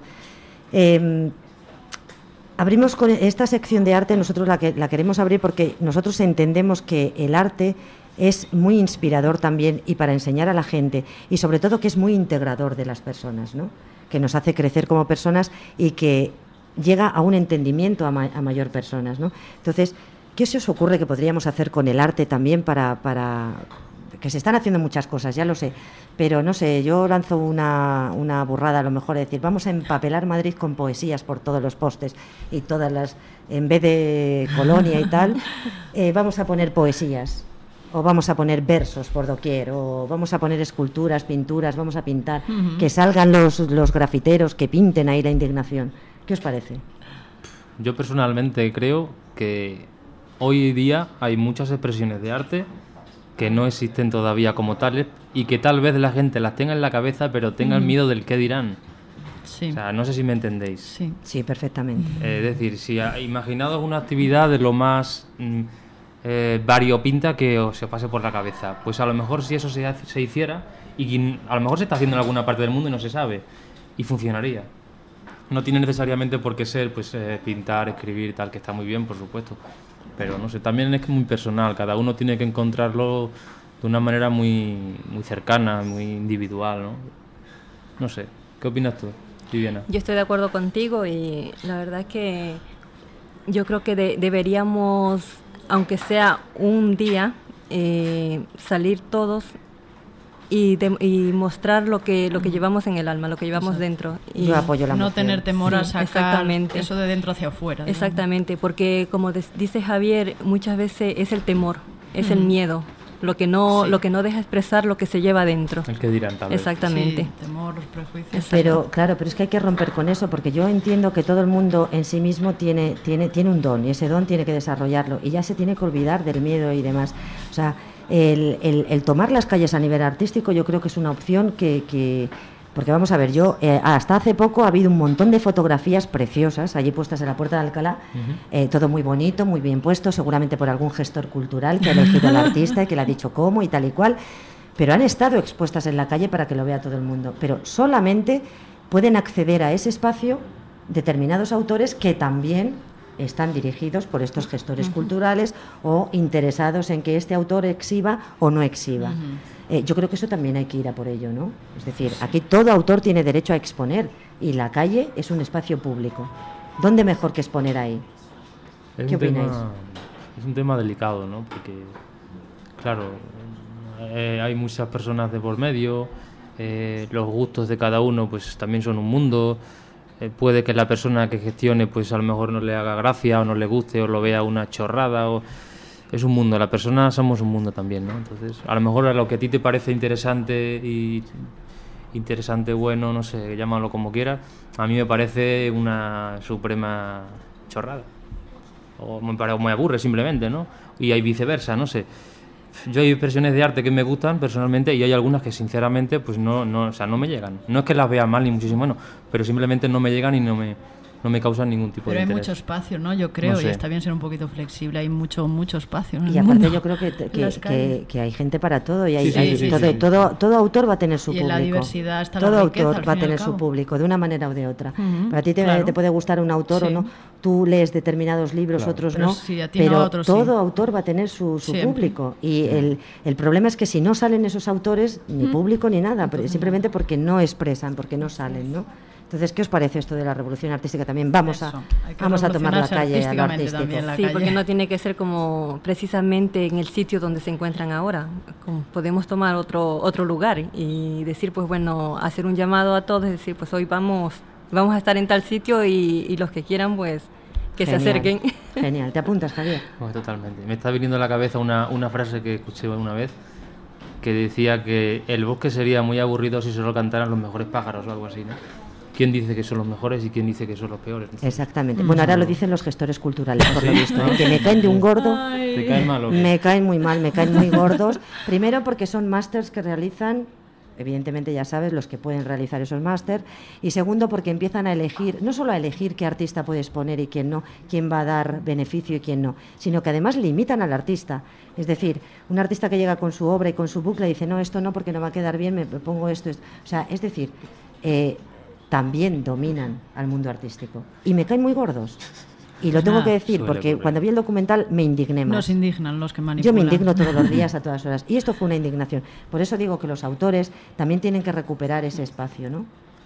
Abrimos con esta sección de arte, nosotros la queremos abrir porque nosotros entendemos que el arte es muy inspirador también y para enseñar a la gente y sobre todo que es muy integrador de las personas, ¿no? Que nos hace crecer como personas y que llega a un entendimiento a mayor personas, ¿no? Entonces, ¿qué se os ocurre que podríamos hacer con el arte también para que se están haciendo muchas cosas, ya lo sé, pero no sé, yo lanzo una burrada a lo mejor, es decir, vamos a empapelar Madrid con poesías por todos los postes y todas las, en vez de colonia y tal, vamos a poner poesías, o vamos a poner versos por doquier, o vamos a poner esculturas, pinturas, vamos a pintar, que salgan los grafiteros, que pinten ahí la indignación. ¿Qué os parece? Yo personalmente creo que hoy día hay muchas expresiones de arte que no existen todavía como tales y que tal vez la gente las tenga en la cabeza pero tenga el miedo del qué dirán. Sí. O sea, no sé si me entendéis. Sí. Sí, perfectamente. Es decir, si imaginaos una actividad de lo más variopinta que se os pase por la cabeza, pues a lo mejor si eso se hiciera y a lo mejor se está haciendo en alguna parte del mundo y no se sabe y funcionaría. No tiene necesariamente por qué ser pues pintar, escribir, tal, que está muy bien, por supuesto. Pero no sé, también es muy personal, cada uno tiene que encontrarlo de una manera muy, muy cercana, muy individual, ¿no? No sé, ¿qué opinas tú, Viviana? Yo estoy de acuerdo contigo y la verdad es que yo creo que deberíamos, aunque sea un día, salir todos y mostrar lo que llevamos en el alma, lo que llevamos dentro. Y yo apoyo la no moción. tener temor a Sí, sacar exactamente. eso de dentro hacia afuera. digamos. Exactamente, porque como dice Javier, muchas veces es el temor, es el miedo, lo que no deja expresar lo que se lleva dentro. El que dirán, tal vez. Exactamente. Sí, temor, prejuicios. Exacto. Pero claro, pero es que hay que romper con eso, porque yo entiendo que todo el mundo en sí mismo tiene un don, y ese don tiene que desarrollarlo, y ya se tiene que olvidar del miedo y demás. O sea, el tomar las calles a nivel artístico yo creo que es una opción que porque vamos a ver, yo hasta hace poco ha habido un montón de fotografías preciosas allí puestas en la Puerta de Alcalá, todo muy bonito, muy bien puesto, seguramente por algún gestor cultural que ha elegido al artista y que le ha dicho cómo y tal y cual, pero han estado expuestas en la calle para que lo vea todo el mundo, pero solamente pueden acceder a ese espacio determinados autores que también están dirigidos por estos gestores culturales o interesados en que este autor exhiba o no exhiba. Yo creo que eso también hay que ir a por ello, ¿no? Es decir, aquí todo autor tiene derecho a exponer y la calle es un espacio público. ¿Dónde mejor que exponer ahí? ¿Qué opináis? Es un tema delicado, ¿no? Porque, claro, hay muchas personas de por medio, los gustos de cada uno pues también son un mundo. Puede que la persona que gestione pues a lo mejor no le haga gracia o no le guste o lo vea una chorrada o es un mundo, la persona somos un mundo también, ¿no? Entonces, a lo mejor a lo que a ti te parece interesante y interesante, bueno, no sé, llámalo como quieras, a mí me parece una suprema chorrada o me aburre simplemente, ¿no? Y hay viceversa, no sé. Yo hay expresiones de arte que me gustan personalmente y hay algunas que sinceramente pues no me llegan. No es que las vea mal ni muchísimo menos, pero simplemente no me llegan y no no me causan ningún tipo Pero de hay interés. mucho espacio, ¿no? Yo creo, No sé. y está bien ser un poquito flexible, hay mucho espacio en el Y aparte mundo. yo creo Las calles. que hay gente para todo y hay, Sí, todo autor va a tener su Y en público. la diversidad está la todo riqueza, autor al va a fin y al tener su cabo. público, de una manera o de otra. Ujú, Para ti claro. te puede gustar un autor o Sí. no, tú lees determinados libros, Claro. otros Pero no, sí, a ti no, pero a otros sí. todo autor va a tener su Siempre. público. Y el problema es que si no salen esos autores, ni público ni nada, simplemente porque no expresan, porque no salen, ¿no? Entonces, ¿qué os parece esto de la revolución artística también? Vamos Eso, hay que a tomar la revolucionarse calle a lo artísticamente artístico. también, la Sí, calle. porque no tiene que ser como precisamente en el sitio donde se encuentran ahora. Como podemos tomar otro lugar y decir, pues bueno, hacer un llamado a todos, decir, pues hoy vamos a estar en tal sitio y los que quieran, pues que se Genial, acerquen. Genial, ¿te apuntas, Javier? Pues totalmente. Me está viniendo a la cabeza una frase que escuché una vez que decía que el bosque sería muy aburrido si solo cantaran los mejores pájaros o algo así, ¿no? ¿Quién dice que son los mejores y quién dice que son los peores? Exactamente. Bueno, ahora lo dicen los gestores culturales, por lo visto, ¿eh? Que me caen de un gordo. ¿Te caen mal o qué? Me caen muy mal, me caen muy gordos. Primero porque son másters que realizan, evidentemente ya sabes, los que pueden realizar esos másters. Y segundo porque empiezan a elegir, no solo a elegir qué artista puedes poner y quién no, quién va a dar beneficio y quién no, sino que además limitan al artista. Es decir, un artista que llega con su obra y con su bucle dice, no, esto no, porque no va a quedar bien, me pongo esto. O sea, es decir, también dominan al mundo artístico. Y me caen muy gordos. Y lo tengo Ah, que decir, suele porque ocurrir. cuando vi el documental me indigné más. Nos indignan los que Yo manipulan. me indigno todos los días, a todas horas. Y esto fue una indignación. Por eso digo que los autores también tienen que recuperar ese espacio, ¿no?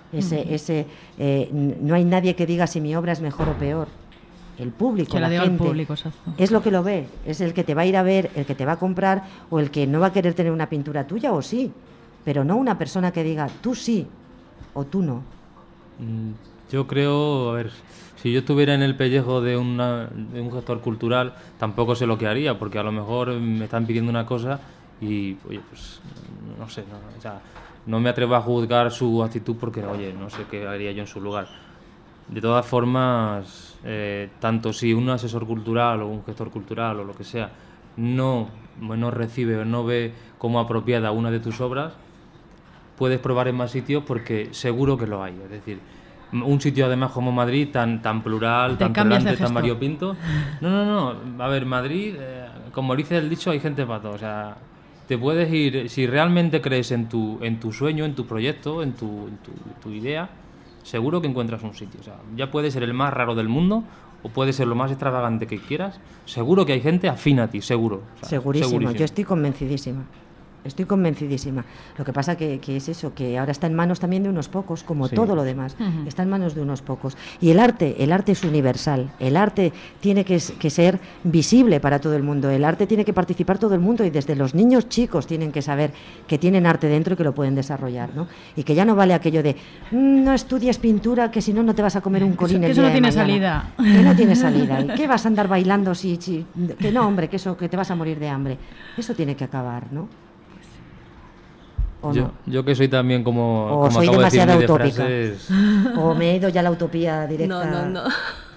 No hay nadie que diga si mi obra es mejor o peor. El público, Que la diga el gente, público, exacto. es lo que lo ve. Es el que te va a ir a ver, el que te va a comprar o el que no va a querer tener una pintura tuya o sí. Pero no una persona que diga tú sí o tú no. Yo creo, a ver, si yo estuviera en el pellejo de un gestor cultural, tampoco sé lo que haría, porque a lo mejor me están pidiendo una cosa y, oye, pues, no sé, o sea, no me atrevo a juzgar su actitud porque, oye, no sé qué haría yo en su lugar. De todas formas, tanto si un asesor cultural o un gestor cultural o lo que sea no recibe o no ve como apropiada una de tus obras, puedes probar en más sitios porque seguro que lo hay. Es decir, un sitio además como Madrid, tan plural, Te tan cambias de tolerante, tan gestor. variopinto. No. A ver, Madrid, como dice el dicho, hay gente para todo. O sea, te puedes ir, si realmente crees en tu sueño, en tu proyecto, en tu idea, seguro que encuentras un sitio. O sea, ya puede ser el más raro del mundo o puede ser lo más extravagante que quieras. Seguro que hay gente afín a ti, seguro. O sea, Segurísimo, yo estoy convencidísima. Estoy convencidísima. Lo que pasa que es eso, que ahora está en manos también de unos pocos, como Sí. todo lo demás. Está en manos de unos pocos. Y el arte es universal. El arte tiene que ser visible para todo el mundo. El arte tiene que participar todo el mundo y desde los niños chicos tienen que saber que tienen arte dentro y que lo pueden desarrollar, ¿no? Y que ya no vale aquello de no estudias pintura, que si no, no te vas a comer un colín el eso día no de tiene mañana. salida. Que no tiene salida. ¿Y qué vas a andar bailando que no, hombre, que eso, que te vas a morir de hambre? Eso tiene que acabar, ¿no? ¿O no? Yo que soy también como soy acabo de decir, demasiado muy de utópica. frases, O me he ido ya a la utopía directa. No.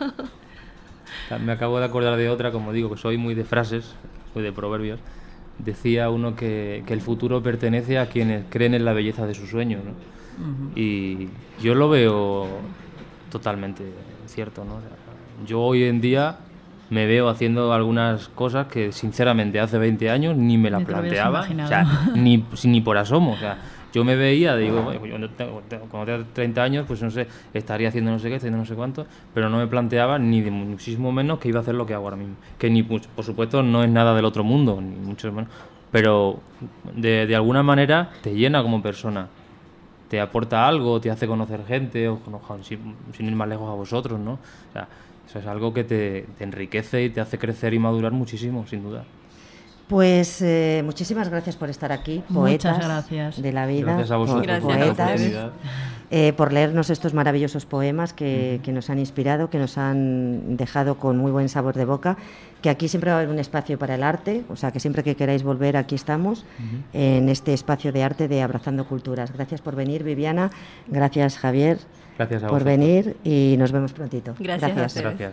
me acabo de acordar de otra, como digo, que soy muy de frases, muy de proverbios. Decía uno que el futuro pertenece a quienes creen en la belleza de su sueño, ¿no? Y yo lo veo totalmente cierto, ¿no? O sea, yo hoy en día me veo haciendo algunas cosas que sinceramente hace 20 años ni me las Ni te lo hubieras planteaba, o imaginado. sea, ni por asomo, o sea, yo me veía, digo, bueno, cuando tengo 30 años, pues no sé, estaría haciendo no sé qué, haciendo no sé cuánto, pero no me planteaba ni de muchísimo menos que iba a hacer lo que hago ahora mismo, que ni, por supuesto, no es nada del otro mundo, ni mucho menos, pero de alguna manera te llena como persona, te aporta algo, te hace conocer gente, o sin ir más lejos a vosotros, ¿no? O sea, eso es algo que te enriquece y te hace crecer y madurar muchísimo, sin duda. Pues muchísimas gracias por estar aquí, Muchas poetas gracias. de la vida, Gracias a vosotros por la poetas, oportunidad. por leernos estos maravillosos poemas que nos han inspirado, que nos han dejado con muy buen sabor de boca, que aquí siempre va a haber un espacio para el arte, o sea que siempre que queráis volver aquí estamos, en este espacio de arte de Abrazando Culturas. Gracias por venir, Viviana, gracias Javier Gracias a por vosotros. venir y nos vemos prontito. Gracias a ustedes. Gracias.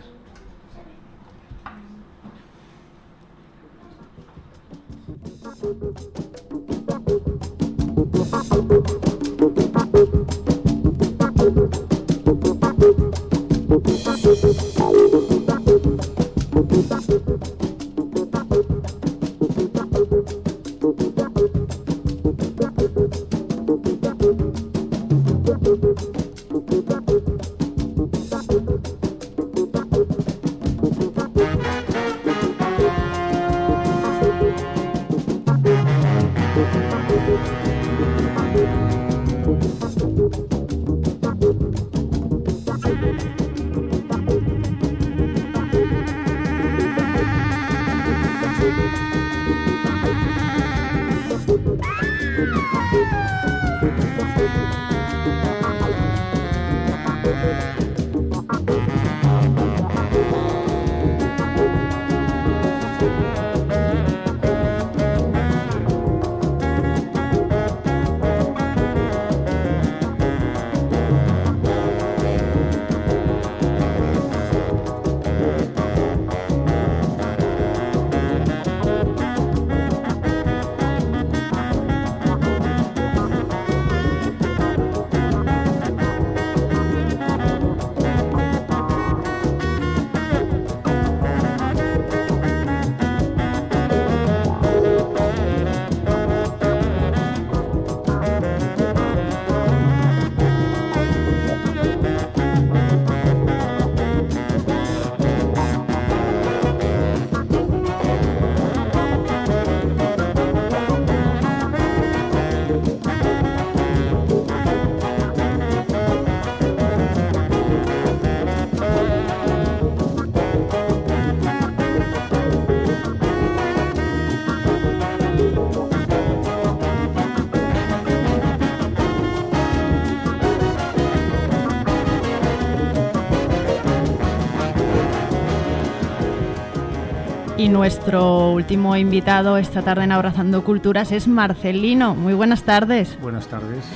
Y nuestro último invitado esta tarde en Abrazando Culturas es Marcelino. Muy buenas tardes. Buenas tardes.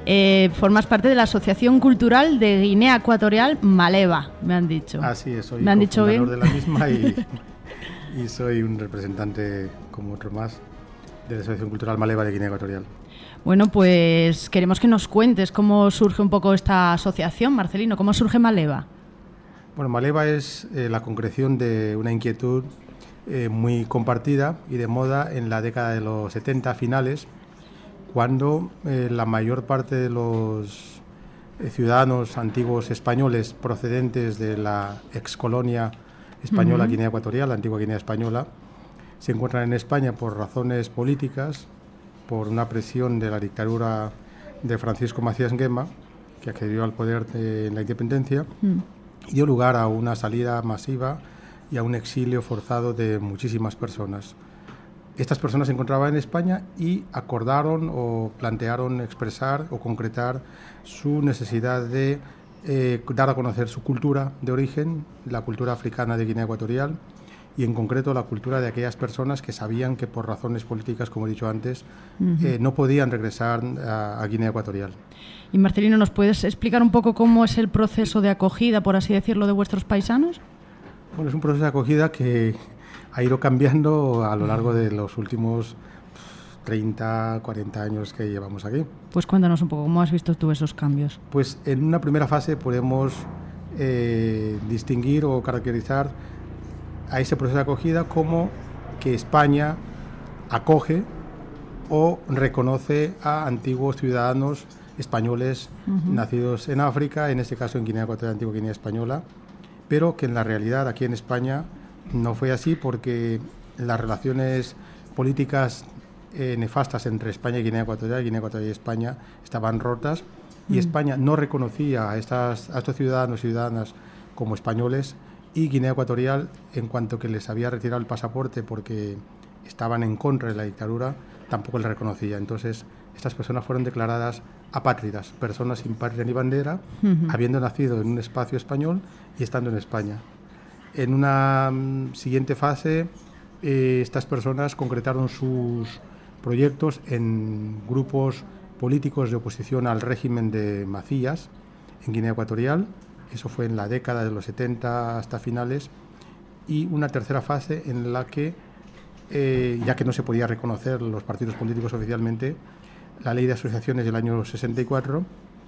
Formas parte de la Asociación Cultural de Guinea Ecuatorial, Maleva, me han dicho. Así es, soy cofundador de la misma y soy un representante, como otro más, de la Asociación Cultural Maleva de Guinea Ecuatorial. Bueno, pues queremos que nos cuentes cómo surge un poco esta asociación, Marcelino. ¿Cómo surge Maleva? Bueno, Maleva es la concreción de una inquietud muy compartida y de moda en la década de los 70 finales, cuando la mayor parte de los ciudadanos antiguos españoles procedentes de la excolonia española Guinea Ecuatorial, la antigua Guinea Española, se encuentran en España por razones políticas, por una presión de la dictadura de Francisco Macías Nguema, que accedió al poder en la independencia, y dio lugar a una salida masiva y a un exilio forzado de muchísimas personas. Estas personas se encontraban en España y acordaron o plantearon expresar o concretar su necesidad de dar a conocer su cultura de origen, la cultura africana de Guinea Ecuatorial, y en concreto la cultura de aquellas personas que sabían que por razones políticas, como he dicho antes, no podían regresar a Guinea Ecuatorial. Y Marcelino, ¿nos puedes explicar un poco cómo es el proceso de acogida, por así decirlo, de vuestros paisanos? Bueno, es un proceso de acogida que ha ido cambiando a lo largo de los últimos 30, 40 años que llevamos aquí. Pues cuéntanos un poco, ¿cómo has visto tú esos cambios? Pues en una primera fase podemos distinguir o caracterizar a ese proceso de acogida como que España acoge o reconoce a antiguos ciudadanos españoles nacidos en África, en este caso en Guinea Ecuatorial, antigua Guinea Española, pero que en la realidad aquí en España no fue así, porque las relaciones políticas nefastas entre España y Guinea Ecuatorial y España estaban rotas, y España no reconocía a estos ciudadanos y ciudadanas como españoles, y Guinea Ecuatorial, en cuanto que les había retirado el pasaporte porque estaban en contra de la dictadura, tampoco les reconocía. Entonces, estas personas fueron declaradas apátridas, personas sin patria ni bandera, habiendo nacido en un espacio español y estando en España. En una siguiente fase, estas personas concretaron sus proyectos en grupos políticos de oposición al régimen de Macías en Guinea Ecuatorial. Eso fue en la década de los 70 hasta finales. Y una tercera fase en la que, ya que no se podía reconocer los partidos políticos oficialmente, la ley de asociaciones del año 64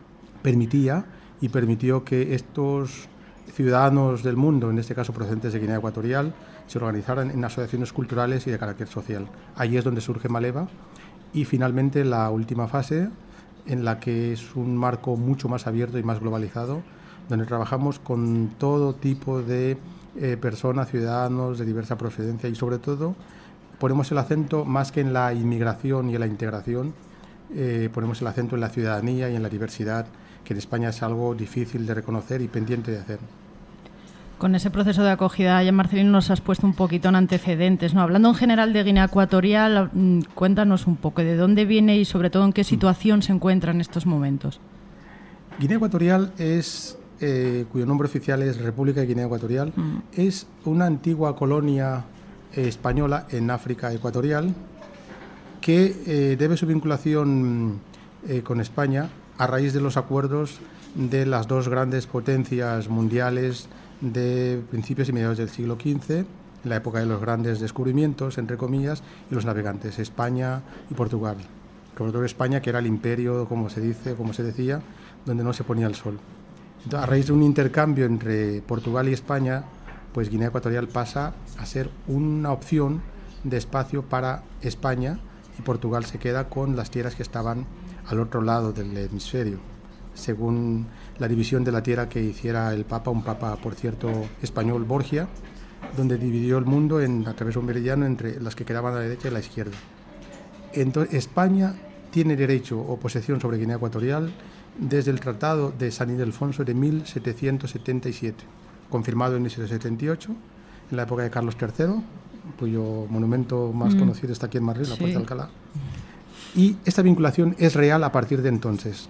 permitió que estos ciudadanos del mundo, en este caso procedentes de Guinea Ecuatorial, se organizaran en asociaciones culturales y de carácter social. Allí es donde surge Maleva, y finalmente la última fase en la que es un marco mucho más abierto y más globalizado, donde trabajamos con todo tipo de personas, ciudadanos de diversa procedencia y sobre todo ponemos el acento más que en la inmigración y en la integración, ponemos el acento en la ciudadanía y en la diversidad, que en España es algo difícil de reconocer y pendiente de hacer. Con ese proceso de acogida, ya Marcelino, nos has puesto un poquito en antecedentes, ¿no? Hablando en general de Guinea Ecuatorial, cuéntanos un poco de dónde viene y sobre todo en qué situación se encuentra en estos momentos. Guinea Ecuatorial es, cuyo nombre oficial es República de Guinea Ecuatorial, es una antigua colonia española en África Ecuatorial que debe su vinculación con España a raíz de los acuerdos de las dos grandes potencias mundiales de principios y mediados del siglo XV, en la época de los grandes descubrimientos, entre comillas, y los navegantes, España y Portugal. Sobre todo España, que era el imperio, como se decía, donde no se ponía el sol. Entonces, a raíz de un intercambio entre Portugal y España, pues Guinea Ecuatorial pasa a ser una opción de espacio para España y Portugal se queda con las tierras que estaban al otro lado del hemisferio, según la división de la tierra que hiciera el Papa, un Papa, por cierto, español, Borgia, donde dividió el mundo a través de un meridiano entre las que quedaban a la derecha y a la izquierda. Entonces, España tiene derecho o posesión sobre Guinea Ecuatorial desde el Tratado de San Ildefonso de 1777, confirmado en 1778, en la época de Carlos III, cuyo monumento más conocido está aquí en Madrid, la Puerta de Alcalá. Y esta vinculación es real a partir de entonces.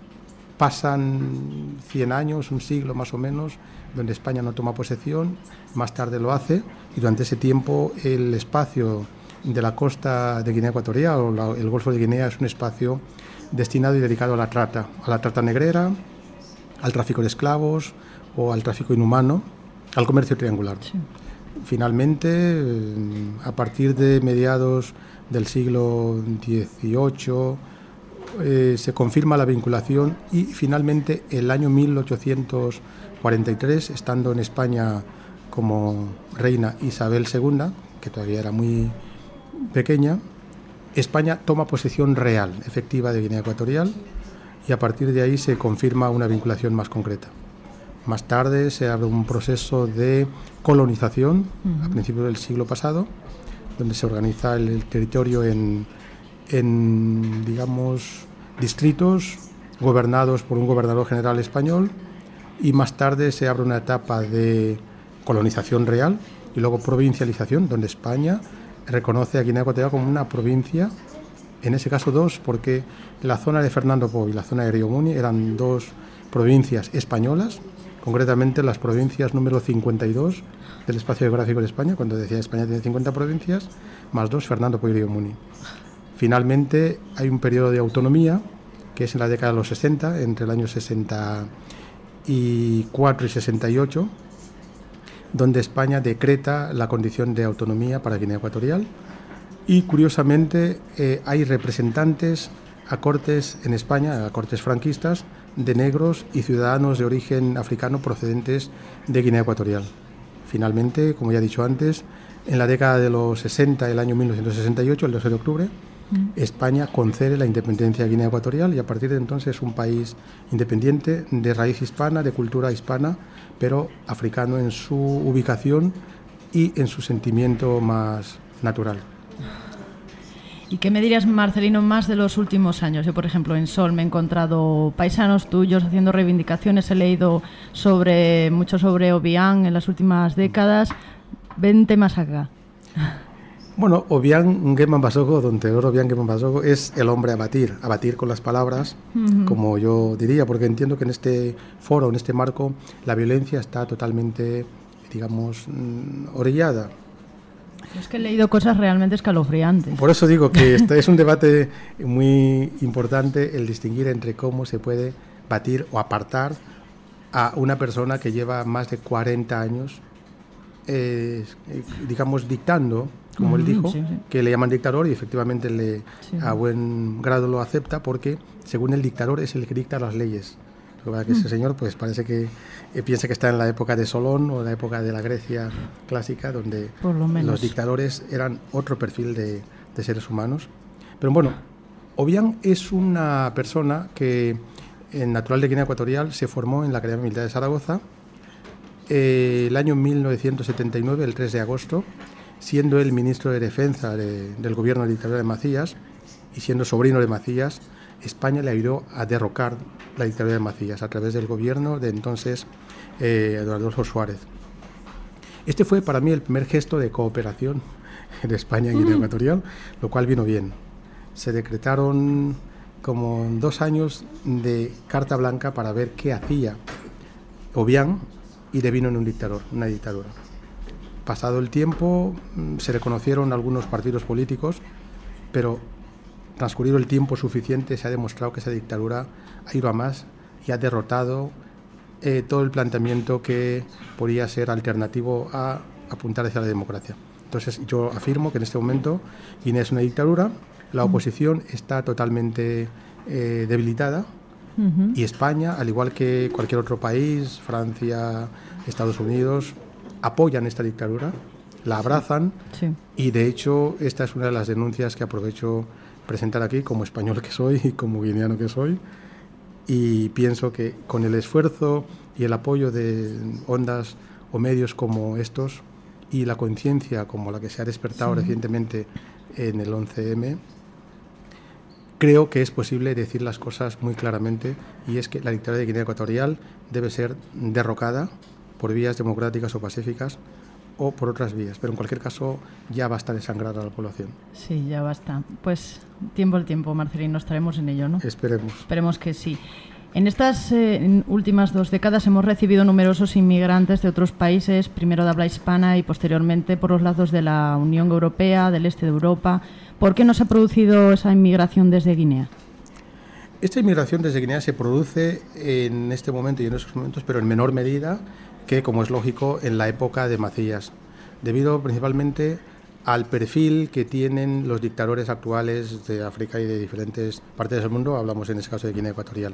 Pasan 100 años, un siglo más o menos, donde España no toma posesión, más tarde lo hace, y durante ese tiempo el espacio de la costa de Guinea Ecuatorial, o el Golfo de Guinea, es un espacio destinado y dedicado a la trata negrera, al tráfico de esclavos o al tráfico inhumano, al comercio triangular. Sí. Finalmente, a partir de mediados del siglo XVIII, se confirma la vinculación y finalmente el año 1843, estando en España como reina Isabel II, que todavía era muy pequeña, España toma posesión real, efectiva de Guinea Ecuatorial y a partir de ahí se confirma una vinculación más concreta. Más tarde se abre un proceso de colonización a principios del siglo pasado, donde se organiza el territorio en digamos, distritos gobernados por un gobernador general español y más tarde se abre una etapa de colonización real y luego provincialización, donde España reconoce a Guinea Ecuatorial como una provincia, en ese caso dos, porque la zona de Fernando Poo y la zona de Río Muni eran dos provincias españolas, concretamente las provincias número 52 del espacio geográfico de España, cuando decía España tiene 50 provincias, más dos, Fernando Poo y Río Muni. Finalmente hay un periodo de autonomía, que es en la década de los 60, entre el año 64 y 68, donde España decreta la condición de autonomía para Guinea Ecuatorial y, curiosamente, hay representantes a cortes en España, a cortes franquistas, de negros y ciudadanos de origen africano procedentes de Guinea Ecuatorial. Finalmente, como ya he dicho antes, en la década de los 60, el año 1968, el 12 de octubre, España concede la independencia a Guinea Ecuatorial y a partir de entonces es un país independiente, de raíz hispana, de cultura hispana, pero africano en su ubicación y en su sentimiento más natural. ¿Y qué me dirías, Marcelino, más de los últimos años? Yo, por ejemplo, en Sol me he encontrado paisanos tuyos haciendo reivindicaciones, he leído mucho sobre Obiang en las últimas décadas. Vente más acá. Bueno, Obiang Nguema Mbasogo, don Teodoro Obiang Nguema Mbasogo, es el hombre a batir con las palabras, como yo diría, porque entiendo que en este foro, en este marco, la violencia está totalmente, digamos, orillada. Es que he leído cosas realmente escalofriantes. Por eso digo que este es un debate muy importante, el distinguir entre cómo se puede batir o apartar a una persona que lleva más de 40 años, digamos, dictando, como él dijo, que le llaman dictador y efectivamente a buen grado lo acepta porque, según el dictador, es el que dicta las leyes. Lo que pasa es que ese señor pues parece que piensa que está en la época de Solón o en la época de la Grecia clásica, donde los dictadores eran otro perfil de seres humanos. Pero bueno, Obiang es una persona que, natural de Guinea Ecuatorial, se formó en la Academia Militar de Zaragoza el año 1979, el 3 de agosto, siendo él ministro de Defensa del gobierno de la dictadura de Macías y siendo sobrino de Macías. España le ayudó a derrocar la dictadura de Macías a través del gobierno de entonces Eduardo Adolfo Suárez. Este fue para mí el primer gesto de cooperación de España y Guinea Ecuatorial, lo cual vino bien. Se decretaron como 2 años de carta blanca para ver qué hacía Obiang, y devino en una dictadura. Pasado el tiempo, se reconocieron algunos partidos políticos, pero transcurrido el tiempo suficiente se ha demostrado que esa dictadura ha ido a más y ha derrotado todo el planteamiento que podía ser alternativo a apuntar hacia la democracia. Entonces yo afirmo que en este momento Guinea es una dictadura, la oposición está totalmente debilitada, y España, al igual que cualquier otro país, Francia, Estados Unidos, apoyan esta dictadura, la abrazan, y de hecho esta es una de las denuncias que aprovecho presentar aquí como español que soy y como guineano que soy, y pienso que con el esfuerzo y el apoyo de ondas o medios como estos y la conciencia como la que se ha despertado recientemente en el 11M, creo que es posible decir las cosas muy claramente, y es que la dictadura de Guinea Ecuatorial debe ser derrocada por vías democráticas o pacíficas o por otras vías, pero en cualquier caso ya basta de sangrar a la población. Sí, ya basta. Pues tiempo al tiempo, Marcelino, estaremos en ello, ¿no? Esperemos. Esperemos que sí. En estas últimas 2 décadas hemos recibido numerosos inmigrantes de otros países, primero de habla hispana y posteriormente por los lados de la Unión Europea, del este de Europa. ¿Por qué no se ha producido esa inmigración desde Guinea? Esta inmigración desde Guinea se produce en este momento y en esos momentos, pero en menor medida que, como es lógico, en la época de Macías, debido principalmente al perfil que tienen los dictadores actuales de África y de diferentes partes del mundo. Hablamos en este caso de Guinea Ecuatorial.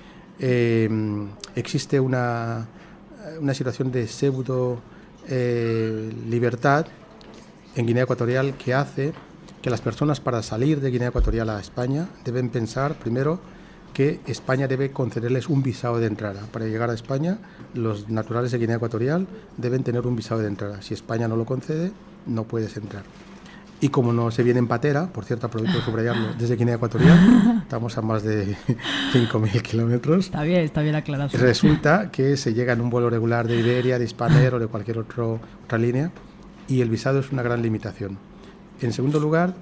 Existe una situación de pseudo libertad en Guinea Ecuatorial que hace que las personas, para salir de Guinea Ecuatorial a España, deben pensar primero que España debe concederles un visado de entrada. Para llegar a España, los naturales de Guinea Ecuatorial deben tener un visado de entrada. Si España no lo concede, no puedes entrar. Y como no se viene en patera, por cierto, aprovecho de subrayarlo, desde Guinea Ecuatorial, estamos a más de 5.000 kilómetros. Está bien aclarado. Resulta que se llega en un vuelo regular de Iberia, de Spanair o de cualquier otra línea, y el visado es una gran limitación. En segundo lugar,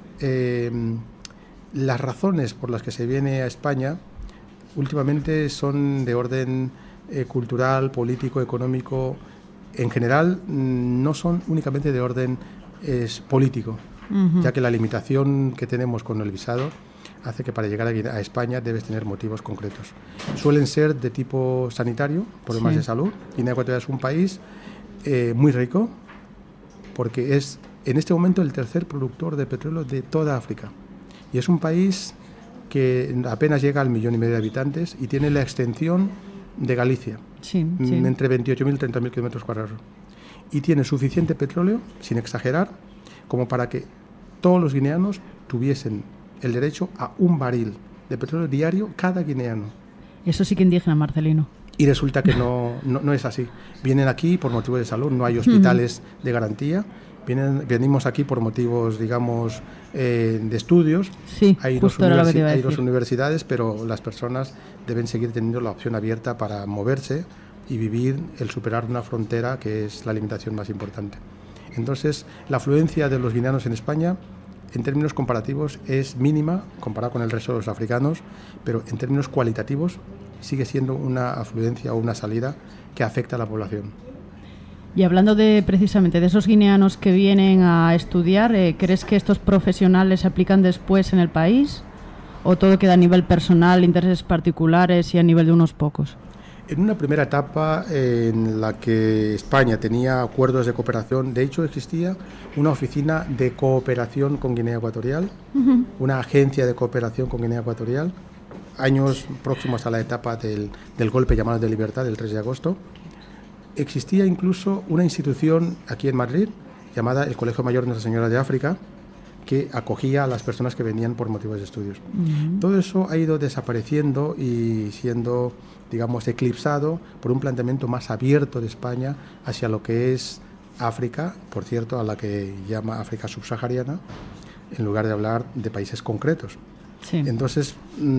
las razones por las que se viene a España últimamente son de orden cultural, político, económico. En general, no son únicamente de orden político, ya que la limitación que tenemos con el visado hace que para llegar a España debes tener motivos concretos. Suelen ser de tipo sanitario, problemas de salud. Guinea Ecuatorial es un país muy rico, porque es en este momento el tercer productor de petróleo de toda África. Y es un país que apenas llega al 1,5 millones de habitantes y tiene la extensión de Galicia, entre 28.000 y 30.000 kilómetros cuadrados. Y tiene suficiente petróleo, sin exagerar, como para que todos los guineanos tuviesen el derecho a un barril de petróleo diario cada guineano. Eso sí que indígena, Marcelino. Y resulta que no es así. Vienen aquí por motivos de salud, no hay hospitales de garantía. Venimos aquí por motivos, digamos, de estudios. Sí, hay dos universidades, pero las personas deben seguir teniendo la opción abierta para moverse y vivir, el superar una frontera, que es la limitación más importante. Entonces, la afluencia de los guineanos en España, en términos comparativos, es mínima comparado con el resto de los africanos, pero en términos cualitativos sigue siendo una afluencia o una salida que afecta a la población. Y hablando precisamente de esos guineanos que vienen a estudiar, ¿crees que estos profesionales se aplican después en el país? ¿O todo queda a nivel personal, intereses particulares y a nivel de unos pocos? En una primera etapa en la que España tenía acuerdos de cooperación, de hecho existía una oficina de cooperación con Guinea Ecuatorial, una agencia de cooperación con Guinea Ecuatorial, años próximos a la etapa del golpe llamado de libertad, del 3 de agosto. Existía incluso una institución aquí en Madrid llamada el Colegio Mayor de Nuestra Señora de África, que acogía a las personas que venían por motivos de estudios. Todo eso ha ido desapareciendo y siendo, digamos, eclipsado por un planteamiento más abierto de España hacia lo que es África, por cierto, a la que llama África subsahariana, en lugar de hablar de países concretos. Sí. Entonces,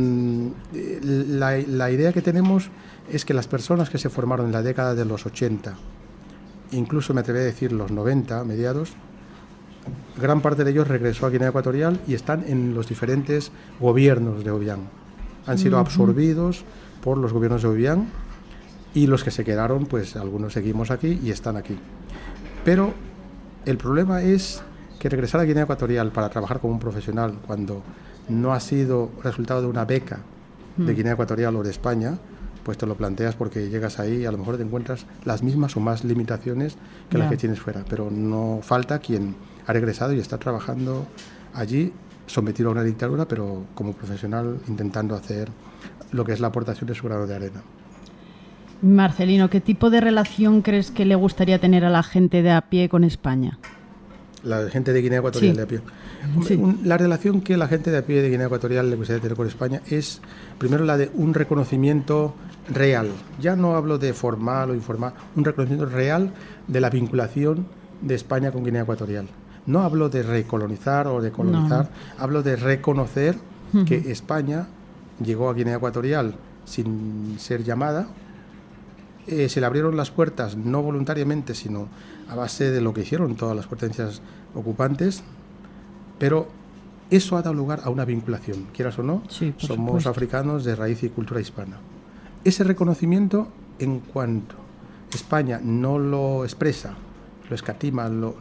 la idea que tenemos es que las personas que se formaron en la década de los 80, incluso me atrevería a decir los 90, mediados, gran parte de ellos regresó a Guinea Ecuatorial y están en los diferentes gobiernos de Obiang. Han sido absorbidos por los gobiernos de Obiang y los que se quedaron, pues algunos seguimos aquí y están aquí. Pero el problema es que regresar a Guinea Ecuatorial para trabajar como un profesional cuando no ha sido resultado de una beca de Guinea Ecuatorial o de España, pues te lo planteas porque llegas ahí y a lo mejor te encuentras las mismas o más limitaciones que las que tienes fuera. Pero no falta quien ha regresado y está trabajando allí, sometido a una dictadura, pero como profesional intentando hacer lo que es la aportación de su grano de arena. Marcelino, ¿qué tipo de relación crees que le gustaría tener a la gente de a pie con España? La gente de Guinea Ecuatorial de a pie. La relación que la gente de a pie de Guinea Ecuatorial le gustaría tener con España es, primero, la de un reconocimiento real. Ya no hablo de formal o informal, un reconocimiento real de la vinculación de España con Guinea Ecuatorial. No hablo de recolonizar o de colonizar, hablo de reconocer que España llegó a Guinea Ecuatorial sin ser llamada. Se le abrieron las puertas, no voluntariamente, sino a base de lo que hicieron todas las potencias ocupantes, pero eso ha dado lugar a una vinculación, quieras o no, somos africanos de raíz y cultura hispana. Ese reconocimiento, en cuanto España no lo expresa, lo escatima, lo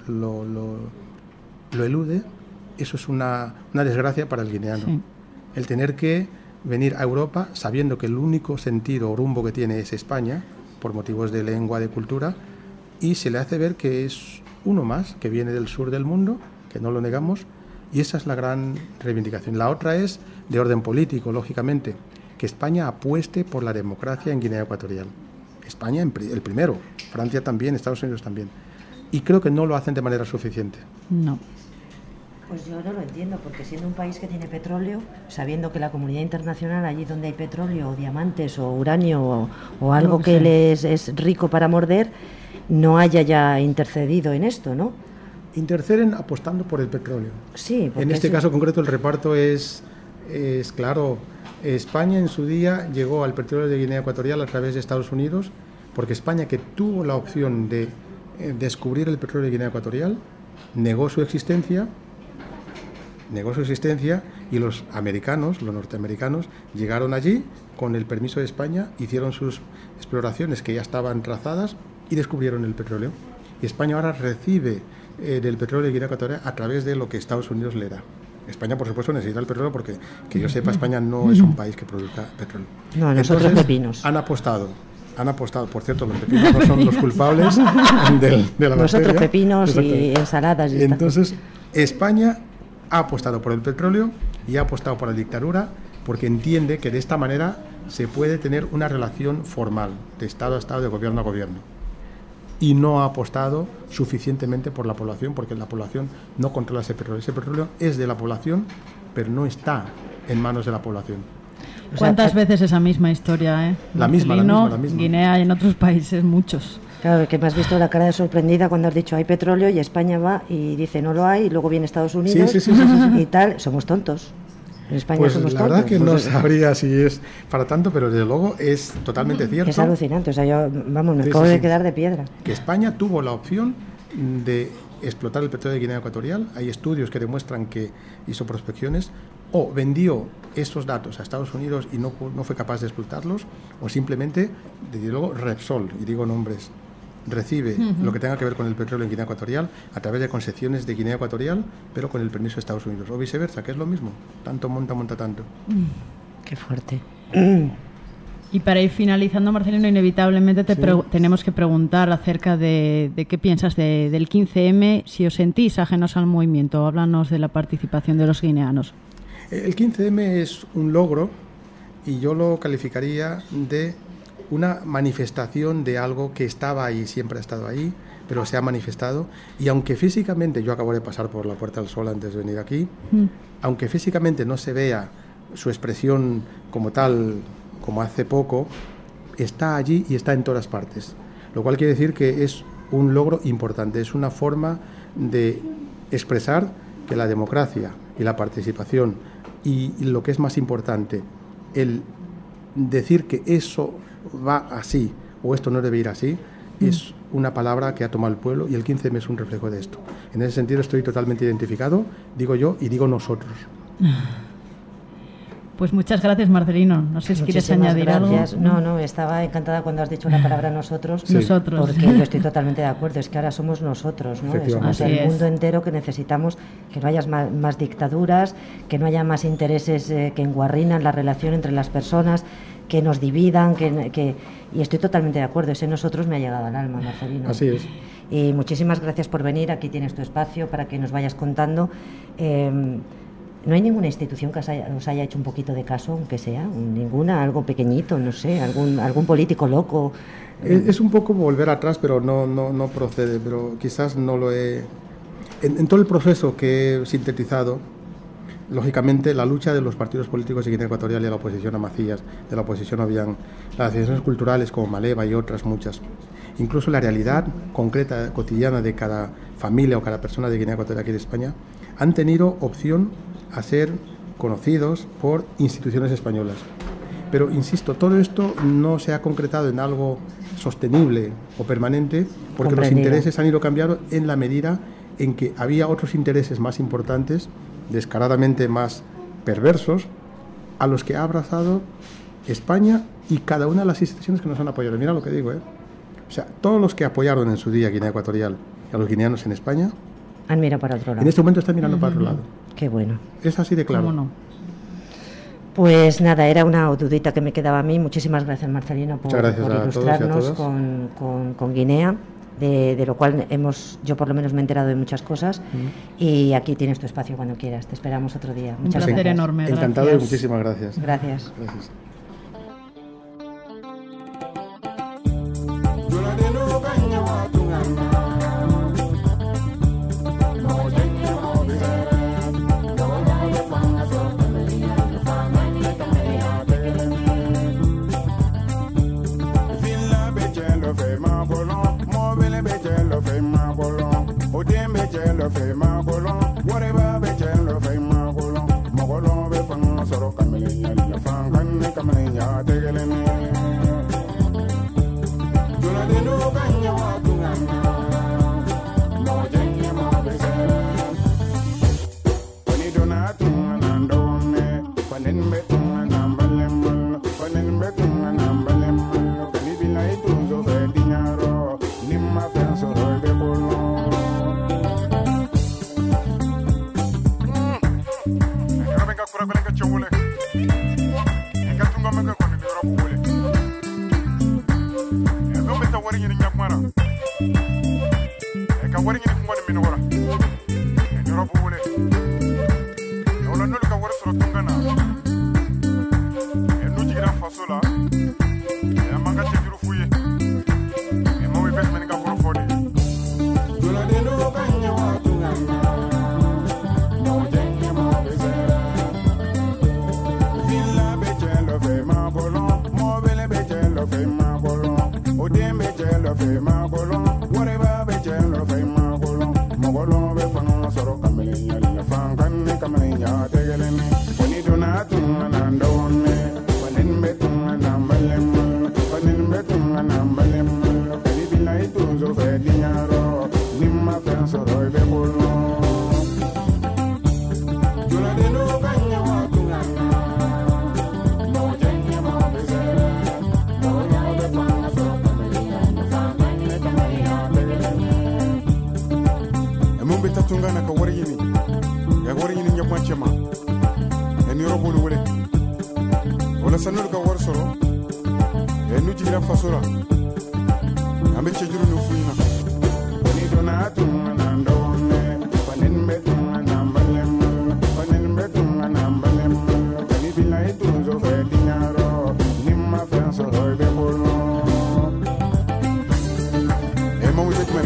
elude, eso es una desgracia para el guineano. Sí. El tener que venir a Europa sabiendo que el único sentido o rumbo que tiene es España, por motivos de lengua, de cultura, y se le hace ver que es uno más, que viene del sur del mundo, que no lo negamos, y esa es la gran reivindicación. La otra es de orden político, lógicamente, que España apueste por la democracia en Guinea Ecuatorial. España el primero, Francia también, Estados Unidos también. Y creo que no lo hacen de manera suficiente. No. Pues yo no lo entiendo, porque siendo un país que tiene petróleo, sabiendo que la comunidad internacional, allí donde hay petróleo, o diamantes, o uranio, o algo que les es rico para morder, no haya ya intercedido en esto, ¿no? Interceden apostando por el petróleo. Sí. En este caso concreto el reparto es claro. España en su día llegó al petróleo de Guinea Ecuatorial a través de Estados Unidos, porque España, que tuvo la opción de descubrir el petróleo de Guinea Ecuatorial, negó su existencia y los americanos, los norteamericanos, llegaron allí con el permiso de España, hicieron sus exploraciones que ya estaban trazadas y descubrieron el petróleo. Y España ahora recibe del petróleo de Guinea Ecuatorial a través de lo que Estados Unidos le da. España, por supuesto, necesita el petróleo porque, que yo sepa, España no es un país que produzca petróleo. No, nosotros pepinos. Han apostado, por cierto, los pepinos no son los culpables de la materia. Nosotros pepinos y ensaladas. Y entonces, España ha apostado por el petróleo y ha apostado por la dictadura porque entiende que de esta manera se puede tener una relación formal de Estado a Estado, de gobierno a gobierno. Y no ha apostado suficientemente por la población, porque la población no controla ese petróleo. Ese petróleo es de la población, pero no está en manos de la población. ¿Cuántas veces esa misma historia? La misma. Guinea y en otros países, muchos. Claro, que me has visto la cara de sorprendida cuando has dicho hay petróleo y España va y dice no lo hay, y luego viene Estados Unidos y tal. Somos tontos. En España pues somos la tontos. verdad que no sabría si es para tanto, pero desde luego es totalmente cierto. Es alucinante, o sea, yo, vamos, me acabo de quedar de piedra. Que España tuvo la opción de explotar el petróleo de Guinea Ecuatorial, hay estudios que demuestran que hizo prospecciones, o vendió estos datos a Estados Unidos y no fue capaz de explotarlos, o simplemente, desde luego, Repsol, y digo nombres, recibe lo que tenga que ver con el petróleo en Guinea Ecuatorial a través de concesiones de Guinea Ecuatorial, pero con el permiso de Estados Unidos, o viceversa, que es lo mismo, tanto monta tanto. Qué fuerte. Y para ir finalizando, Marcelino, inevitablemente tenemos que preguntar acerca de qué piensas del 15M, si os sentís ajenos al movimiento. Háblanos de la participación de los guineanos. El 15M es un logro y yo lo calificaría de una manifestación de algo que estaba ahí, siempre ha estado ahí, pero se ha manifestado, y aunque físicamente, yo acabo de pasar por la Puerta del Sol antes de venir aquí, aunque físicamente no se vea su expresión como tal, como hace poco, está allí y está en todas partes, lo cual quiere decir que es un logro importante, es una forma de expresar que la democracia y la participación y lo que es más importante, el decir que eso va así o esto no debe ir así, es una palabra que ha tomado el pueblo, y el 15M es un reflejo de esto. En ese sentido estoy totalmente identificado, digo yo y digo nosotros. Pues muchas gracias, Marcelino. No sé si quieres añadir gracias. algo. No, estaba encantada cuando has dicho la palabra nosotros. Sí. Nosotros. Porque yo estoy totalmente de acuerdo. Es que ahora somos nosotros, ¿no? Somos el mundo entero que necesitamos que no haya más dictaduras, que no haya más intereses que enguarrinan la relación entre las personas, que nos dividan, y estoy totalmente de acuerdo. Ese nosotros me ha llegado al alma, Marcelino. Así es. Y muchísimas gracias por venir. Aquí tienes tu espacio para que nos vayas contando. ¿No hay ninguna institución que os haya hecho un poquito de caso, aunque sea? ¿Ninguna? ¿Algo pequeñito? No sé, algún político loco. Es un poco volver atrás, pero no procede, pero quizás no lo he... En todo el proceso que he sintetizado, lógicamente la lucha de los partidos políticos de Guinea Ecuatorial y de la oposición a Macías, de la oposición a Obiang, las asociaciones culturales como Maleva y otras muchas, incluso la realidad concreta, cotidiana de cada familia o cada persona de Guinea Ecuatorial aquí de España, han tenido opción a ser conocidos por instituciones españolas. Pero, insisto, todo esto no se ha concretado en algo sostenible o permanente, porque los intereses han ido cambiando en la medida en que había otros intereses más importantes, descaradamente más perversos, a los que ha abrazado España y cada una de las instituciones que nos han apoyado. Mira lo que digo, O sea, todos los que apoyaron en su día a Guinea Ecuatorial y a los guineanos en España, han mirado para otro lado. En este momento están mirando para otro lado. Qué bueno. Es así de claro. ¿Cómo no? Pues nada, era una dudita que me quedaba a mí. Muchísimas gracias, Marcelino, por ilustrarnos con Guinea, de lo cual yo por lo menos me he enterado de muchas cosas. Y aquí tienes tu espacio cuando quieras. Te esperamos otro día. Muchas gracias. Enorme. Encantado gracias. y muchísimas gracias. Gracias. Gracias.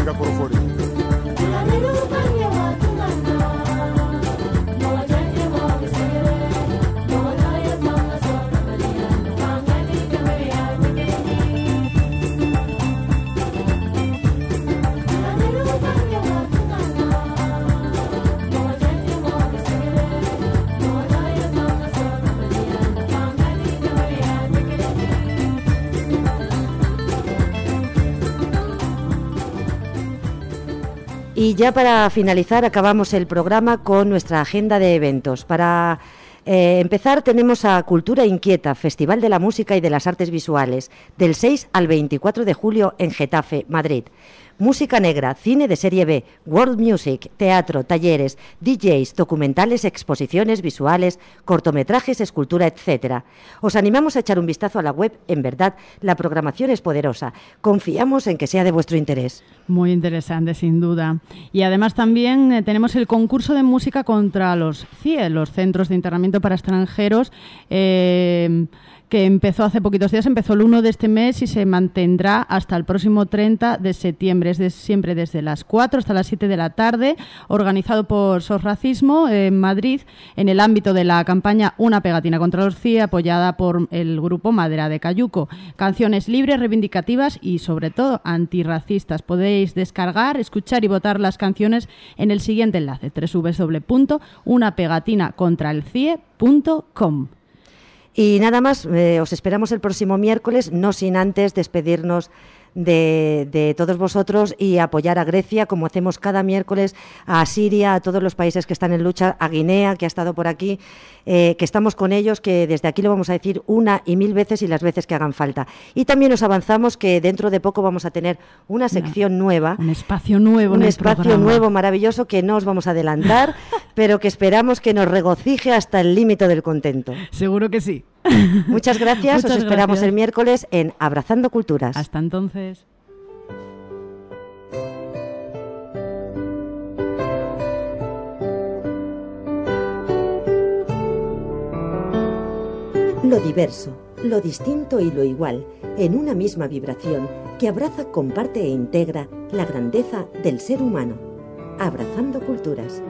ninga korofori Y ya para finalizar acabamos el programa con nuestra agenda de eventos. Para empezar tenemos a Cultura Inquieta, Festival de la Música y de las Artes Visuales, del 6 al 24 de julio en Getafe, Madrid. Música negra, cine de serie B, world music, teatro, talleres, DJs, documentales, exposiciones visuales, cortometrajes, escultura, etc. Os animamos a echar un vistazo a la web. En verdad, la programación es poderosa. Confiamos en que sea de vuestro interés. Muy interesante, sin duda. Y además también tenemos el concurso de música contra los CIE, los Centros de Internamiento para Extranjeros, que empezó hace poquitos días, empezó el 1 de este mes y se mantendrá hasta el próximo 30 de septiembre, siempre desde las 4 hasta las 7 de la tarde, organizado por SOS Racismo en Madrid, en el ámbito de la campaña Una pegatina contra los CIE, apoyada por el grupo Madera de Cayuco. Canciones libres, reivindicativas y, sobre todo, antirracistas. Podéis descargar, escuchar y votar las canciones en el siguiente enlace, www.unapegatinacontralcie.com. Y nada más, os esperamos el próximo miércoles, no sin antes despedirnos de todos vosotros y apoyar a Grecia, como hacemos cada miércoles, a Siria, a todos los países que están en lucha, a Guinea, que ha estado por aquí, que estamos con ellos, que desde aquí lo vamos a decir una y mil veces y las veces que hagan falta. Y también os avanzamos que dentro de poco vamos a tener una sección nueva. Un espacio nuevo. Un espacio nuevo, maravilloso, que no os vamos a adelantar, pero que esperamos que nos regocije hasta el límite del contento. Seguro que sí. Muchas gracias, os esperamos el miércoles en Abrazando Culturas. Hasta entonces. Lo diverso, lo distinto y lo igual, en una misma vibración que abraza, comparte e integra la grandeza del ser humano. Abrazando Culturas.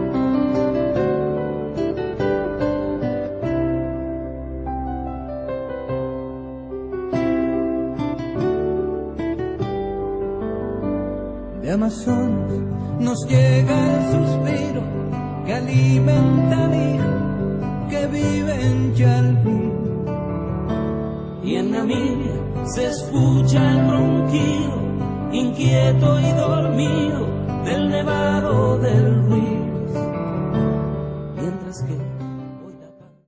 De Amazonas nos llega el suspiro que alimenta al hijo que vive en Yalví. Y en Namibia se escucha el ronquido inquieto y dormido